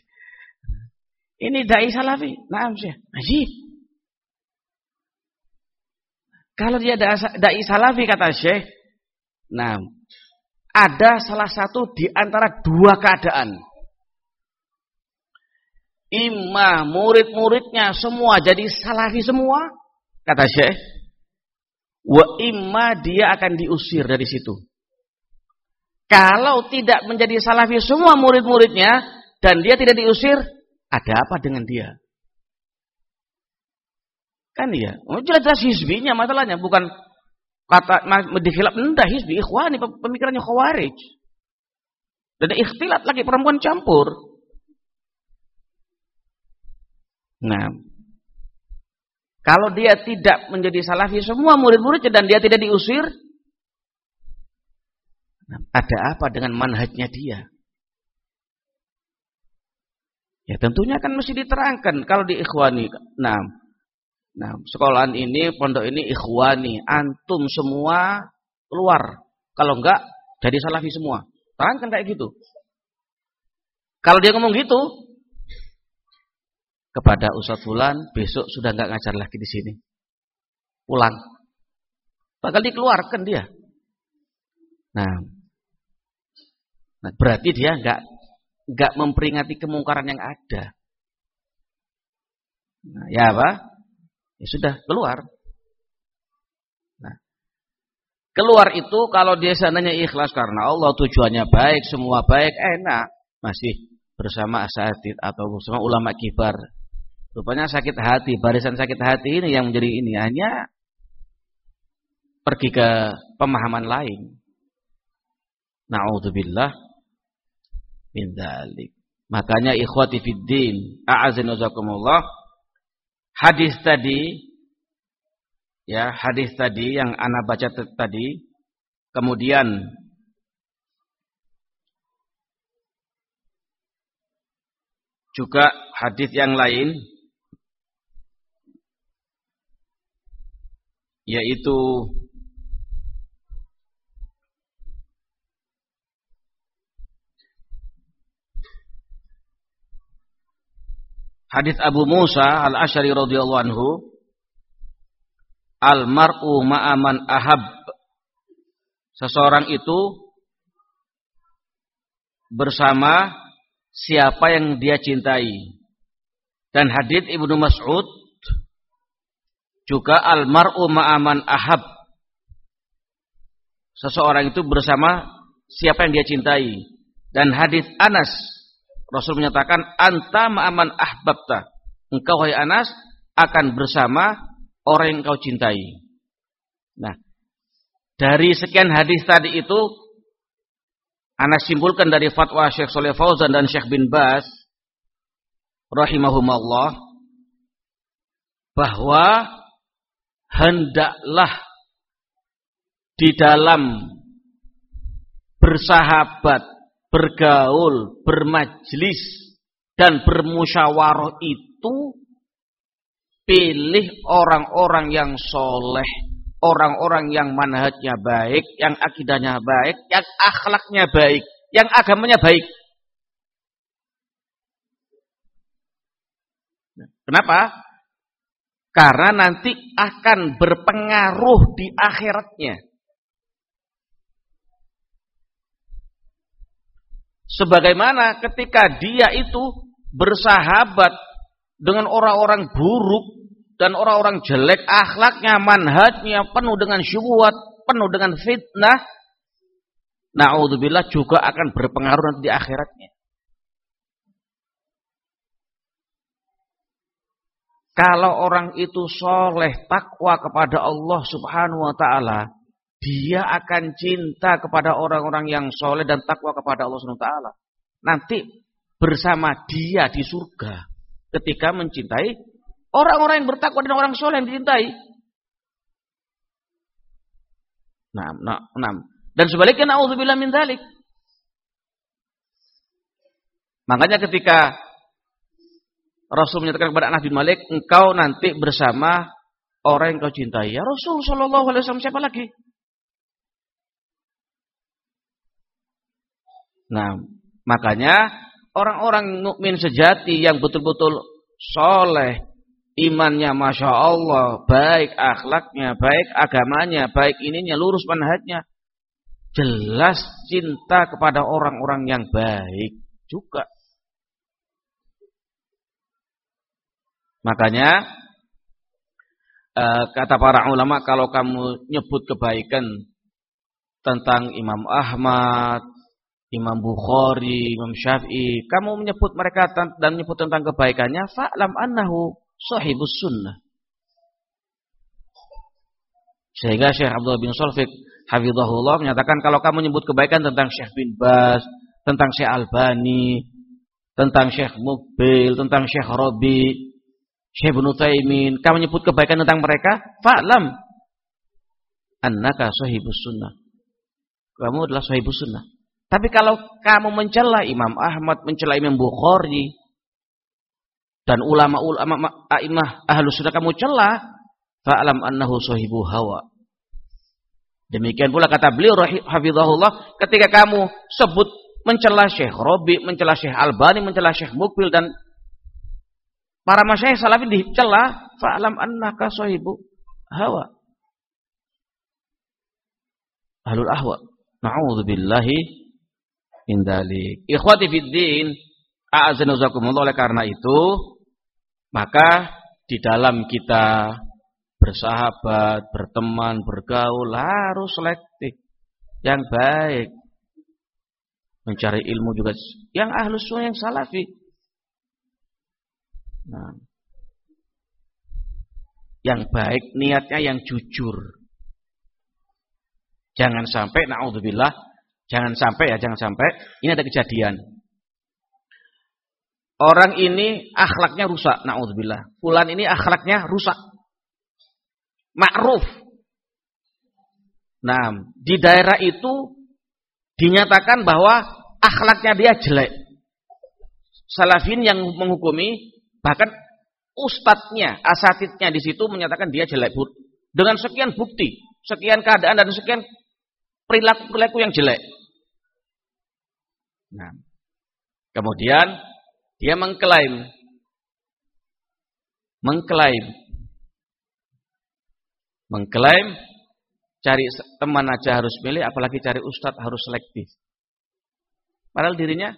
Ini dai salafi. Naam Syekh. Ajib. Kalau dia dai salafi kata Syekh, nah, ada salah satu di antara dua keadaan. Imma murid-muridnya semua jadi salafi semua, kata Syekh. Wa imma dia akan diusir dari situ. Kalau tidak menjadi salafi semua murid-muridnya dan dia tidak diusir, ada apa dengan dia? Kan dia, oh, jelas-jelas hizbinya masalahnya, bukan kata dikhilaf endah hizbi ikhwani, pemikirannya khawarij. Dan ikhtilat lagi, perempuan campur. Nah, kalau dia tidak menjadi salafi semua murid-muridnya dan dia tidak diusir, ada apa dengan manhajnya dia? Ya tentunya kan mesti diterangkan. Kalau di ikhwani, nah, nah sekolahan ini, pondok ini ikhwani, antum semua keluar. Kalau enggak, jadi salafi semua. Terangkan kayak gitu. Kalau dia ngomong gitu, kepada Ustaz Fulan, besok sudah enggak ngajar lagi di sini. Pulang. Bakal dikeluarkan dia. Nah, nah berarti dia enggak enggak memperingati kemungkaran yang ada. Nah, ya apa? Ya sudah, keluar. Nah, keluar itu kalau dia sananya ikhlas karena Allah, tujuannya baik, semua baik, enak. Masih bersama asatid atau bersama ulama kibar. Rupanya sakit hati, barisan sakit hati ini yang menjadi ini hanya pergi ke pemahaman lain. Na'udzubillah min dzalik. Makanya ikhwati fiddin, a'azzana jazakumullah, hadis tadi ya, hadis tadi yang ana baca tadi, kemudian juga hadis yang lain, yaitu hadis Abu Musa al-Asy'ari radhiyallahu anhu, al-mar'u ma'a man ahab. Seseorang itu bersama siapa yang dia cintai. Dan hadis Ibnu Mas'ud juga al-mar'u ma'a man ahab. Seseorang itu bersama siapa yang dia cintai. Dan hadis Anas, Rasul menyatakan, anta ma'aman ahbabta. Engkau wahai Anas akan bersama orang yang engkau cintai. Nah, dari sekian hadis tadi itu, Anas simpulkan dari fatwa Syekh Shalih Fauzan dan Syekh bin Baz rahimahumallah, bahwa hendaklah di dalam bersahabat, bergaul, bermajlis, dan bermusyawarah itu pilih orang-orang yang soleh, orang-orang yang manhajnya baik, yang akidahnya baik, yang akhlaknya baik, yang agamanya baik. Kenapa? Karena nanti akan berpengaruh di akhiratnya. Sebagaimana ketika dia itu bersahabat dengan orang-orang buruk dan orang-orang jelek, akhlaknya, manhajnya penuh dengan syubhat, penuh dengan fitnah, na'udzubillah juga akan berpengaruh nanti di akhiratnya. Kalau orang itu soleh, takwa kepada Allah Subhanahu wa ta'ala, dia akan cinta kepada orang-orang yang soleh dan takwa kepada Allah Subhanahu wa ta'ala. Nanti bersama dia di surga ketika mencintai orang-orang yang bertakwa dan orang soleh yang dicintai. Nah, nah, nah. Dan sebaliknya, na'udzubillah min dzalik. Makanya ketika Rasul menyatakan kepada Anas bin Malik, engkau nanti bersama orang yang kau cintai. Ya Rasul sallallahu alaihi wasallam, siapa lagi? Nah, makanya orang-orang mukmin sejati yang betul-betul soleh, imannya masya Allah, baik akhlaknya, baik agamanya, baik ininya, lurus manhajnya, jelas cinta kepada orang-orang yang baik juga. Makanya uh, kata para ulama, kalau kamu nyebut kebaikan tentang Imam Ahmad, Imam Bukhari, Imam Syafi'i, kamu menyebut mereka dan menyebut tentang kebaikannya, fa'lam annahu sahibus sunnah. Sehingga Syekh Abdullah bin Sulfiq hafizahullah menyatakan, kalau kamu menyebut kebaikan tentang Syekh bin Baz, tentang Syekh Albani, tentang Syekh Muqbil, tentang Syekh Rabi, Syekh Ibnu Taimin, kamu menyebut kebaikan tentang mereka, fa'lam annaka sahibus sunnah. Kamu adalah sahibus sunnah. Tapi kalau kamu mencela Imam Ahmad, mencela Imam Bukhari, dan ulama-ulama a'imah ahlus sunnah kamu cela, fa'lam annahu sahibu hawa. Demikian pula kata beliau hafizahullah, ketika kamu sebut mencela Syekh Rabi, mencela Syekh Albani, mencela Syekh Muqbil dan para masyayikh salafi dicela, fa'lam annaka sahibu hawa. Ahlul ahwa. Na'udzubillahi min dzalik. Ikhwati fid din, a'azzana wajazakumullah. Oleh karena itu, maka di dalam kita bersahabat, berteman, bergaul harus selektif, yang baik. Mencari ilmu juga yang ahlus sunnah, yang salafi. Nah, yang baik, niatnya yang jujur. Jangan sampai, na'udzubillah, jangan sampai ya, jangan sampai ini ada kejadian. Orang ini akhlaknya rusak, na'udzubillah. Fulan ini akhlaknya rusak. Ma'ruf. Nah, di daerah itu dinyatakan bahwa akhlaknya dia jelek. Salafin yang menghukumi, bahkan ustadznya, asatidnya di situ menyatakan dia jelek, dengan sekian bukti, sekian keadaan dan sekian perilaku-perilaku yang jelek. Nah, kemudian dia mengklaim, mengklaim, mengklaim cari teman aja harus milih, apalagi cari ustadz harus selektif. Padahal dirinya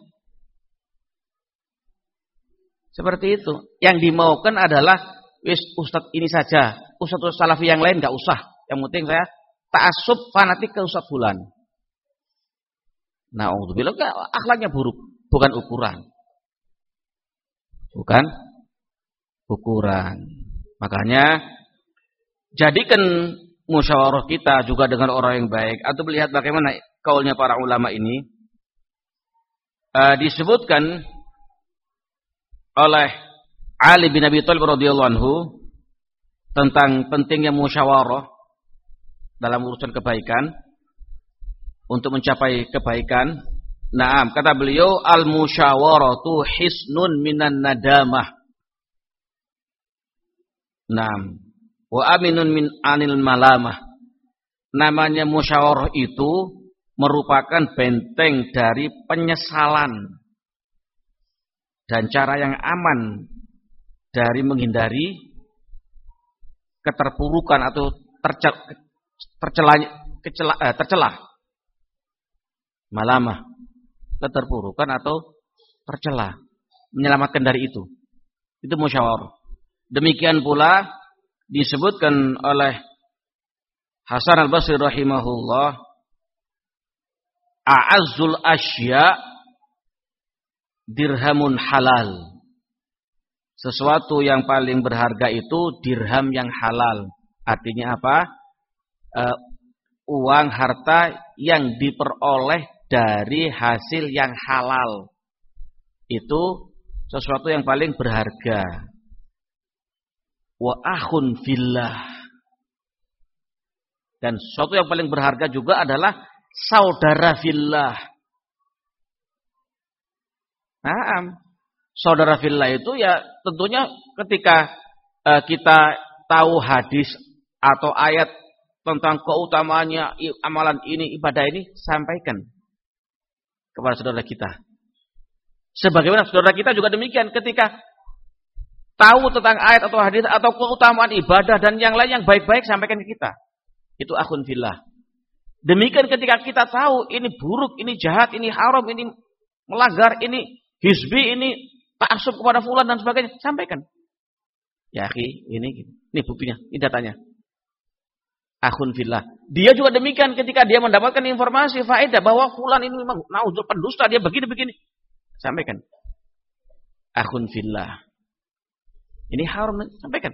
seperti itu. Yang dimaukan adalah wis ustadz ini saja, ustadz salafi yang lain enggak usah. Yang penting saya ta'assub fanatik ke ustadz fulan. Na'udzubillah, akhlaknya buruk, bukan ukuran. Bukan ukuran. Makanya jadikan musyawarah kita juga dengan orang yang baik, atau melihat bagaimana kaulnya para ulama ini. Uh, disebutkan oleh Ali bin Abi Thalib radhiyallahu anhu tentang pentingnya musyawarah dalam urusan kebaikan untuk mencapai kebaikan. Naam, kata beliau, al-musyawaratu hisnun minan nadamah. Naam, wa aminun min anil malamah. Namanya musyawarah itu merupakan benteng dari penyesalan dan cara yang aman dari menghindari keterpurukan atau tercela, tercela, kecela, eh, tercela. Malamah, keterpurukan atau tercela, menyelamatkan dari itu. Itu musyawarah. Demikian pula disebutkan oleh Hasan al-Basri rahimahullah, a'azzul asya dirhamun halal. Sesuatu yang paling berharga itu dirham yang halal. Artinya apa? Uh, uang harta yang diperoleh dari hasil yang halal. Itu sesuatu yang paling berharga. Wa akhun fillah. Dan sesuatu yang paling berharga juga adalah saudara fillah. Nah, saudara fillah itu ya tentunya ketika uh, kita tahu hadis atau ayat tentang keutamaannya amalan ini, ibadah ini, sampaikan kepada saudara kita. Sebagaimana saudara kita juga demikian ketika tahu tentang ayat atau hadis atau keutamaan ibadah dan yang lain yang baik-baik, sampaikan ke kita. Itu akhun fillah. Demikian ketika kita tahu ini buruk, ini jahat, ini haram, ini melanggar, ini hizbi, ini ta'assub kepada fulan dan sebagainya, sampaikan. Ya akhi, ini ini buktinya, ini datanya. Akhun fillah. Dia juga demikian ketika dia mendapatkan informasi faedah bahwa fulan ini memang naudzubillah pendusta, dia begini-begini, sampaikan. Akhun fillah. Ini haram, sampaikan.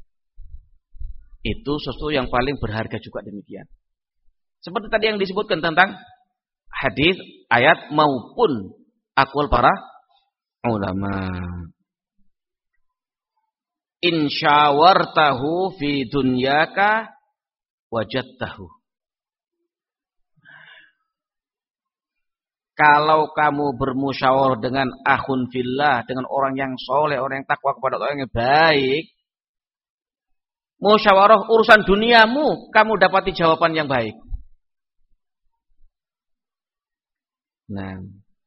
Itu sesuatu yang paling berharga juga demikian. Seperti tadi yang disebutkan tentang hadis, ayat maupun aqwal para ulama. In syawartahu fi dunyaka wajadtahu. Kalau kamu bermusyawarah dengan akhun fillah, dengan orang yang soleh, orang yang takwa kepada orang yang baik, musyawarah urusan duniamu, kamu dapati jawaban yang baik. Nah,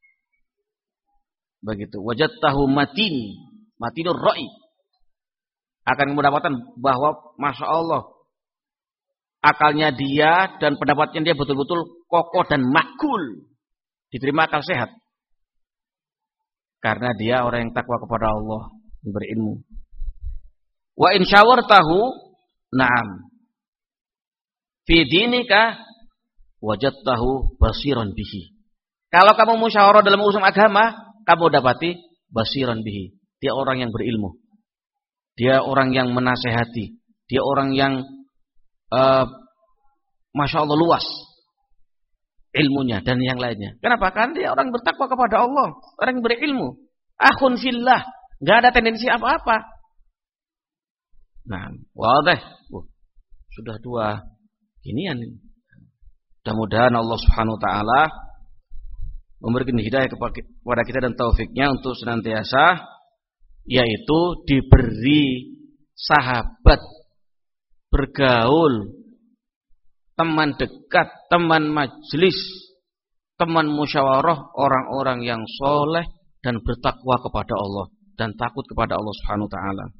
begitu. Wajadtahu matin, matinur ra'i. Akan mendapatkan bahwa masya Allah, akalnya dia dan pendapatnya dia betul-betul kokoh dan makul, diterima akal sehat. Karena dia orang yang takwa kepada Allah, yang berilmu. Wa in syawartahu, na'am, fi dinika wajadtahu basiran bihi. Kalau kamu musyawarah dalam urusan agama, kamu dapati basiran bihi. Dia orang yang berilmu. Dia orang yang menasehati. Dia orang yang uh, masya Allah luas ilmunya dan yang lainnya. Kenapa? Karena dia orang bertakwa kepada Allah, orang yang berilmu. Akhun fillah, nggak ada tendensi apa-apa. Nah, wadah, uh, sudah dua ginian. Mudah-mudahan Allah Subhanahu Wa Taala memberikan hidayah kepada kita dan taufiknya untuk senantiasa, yaitu diberi sahabat, bergaul, teman dekat, teman majelis, teman musyawarah, orang-orang yang soleh dan bertakwa kepada Allah dan takut kepada Allah Subhanahu Wa Taala.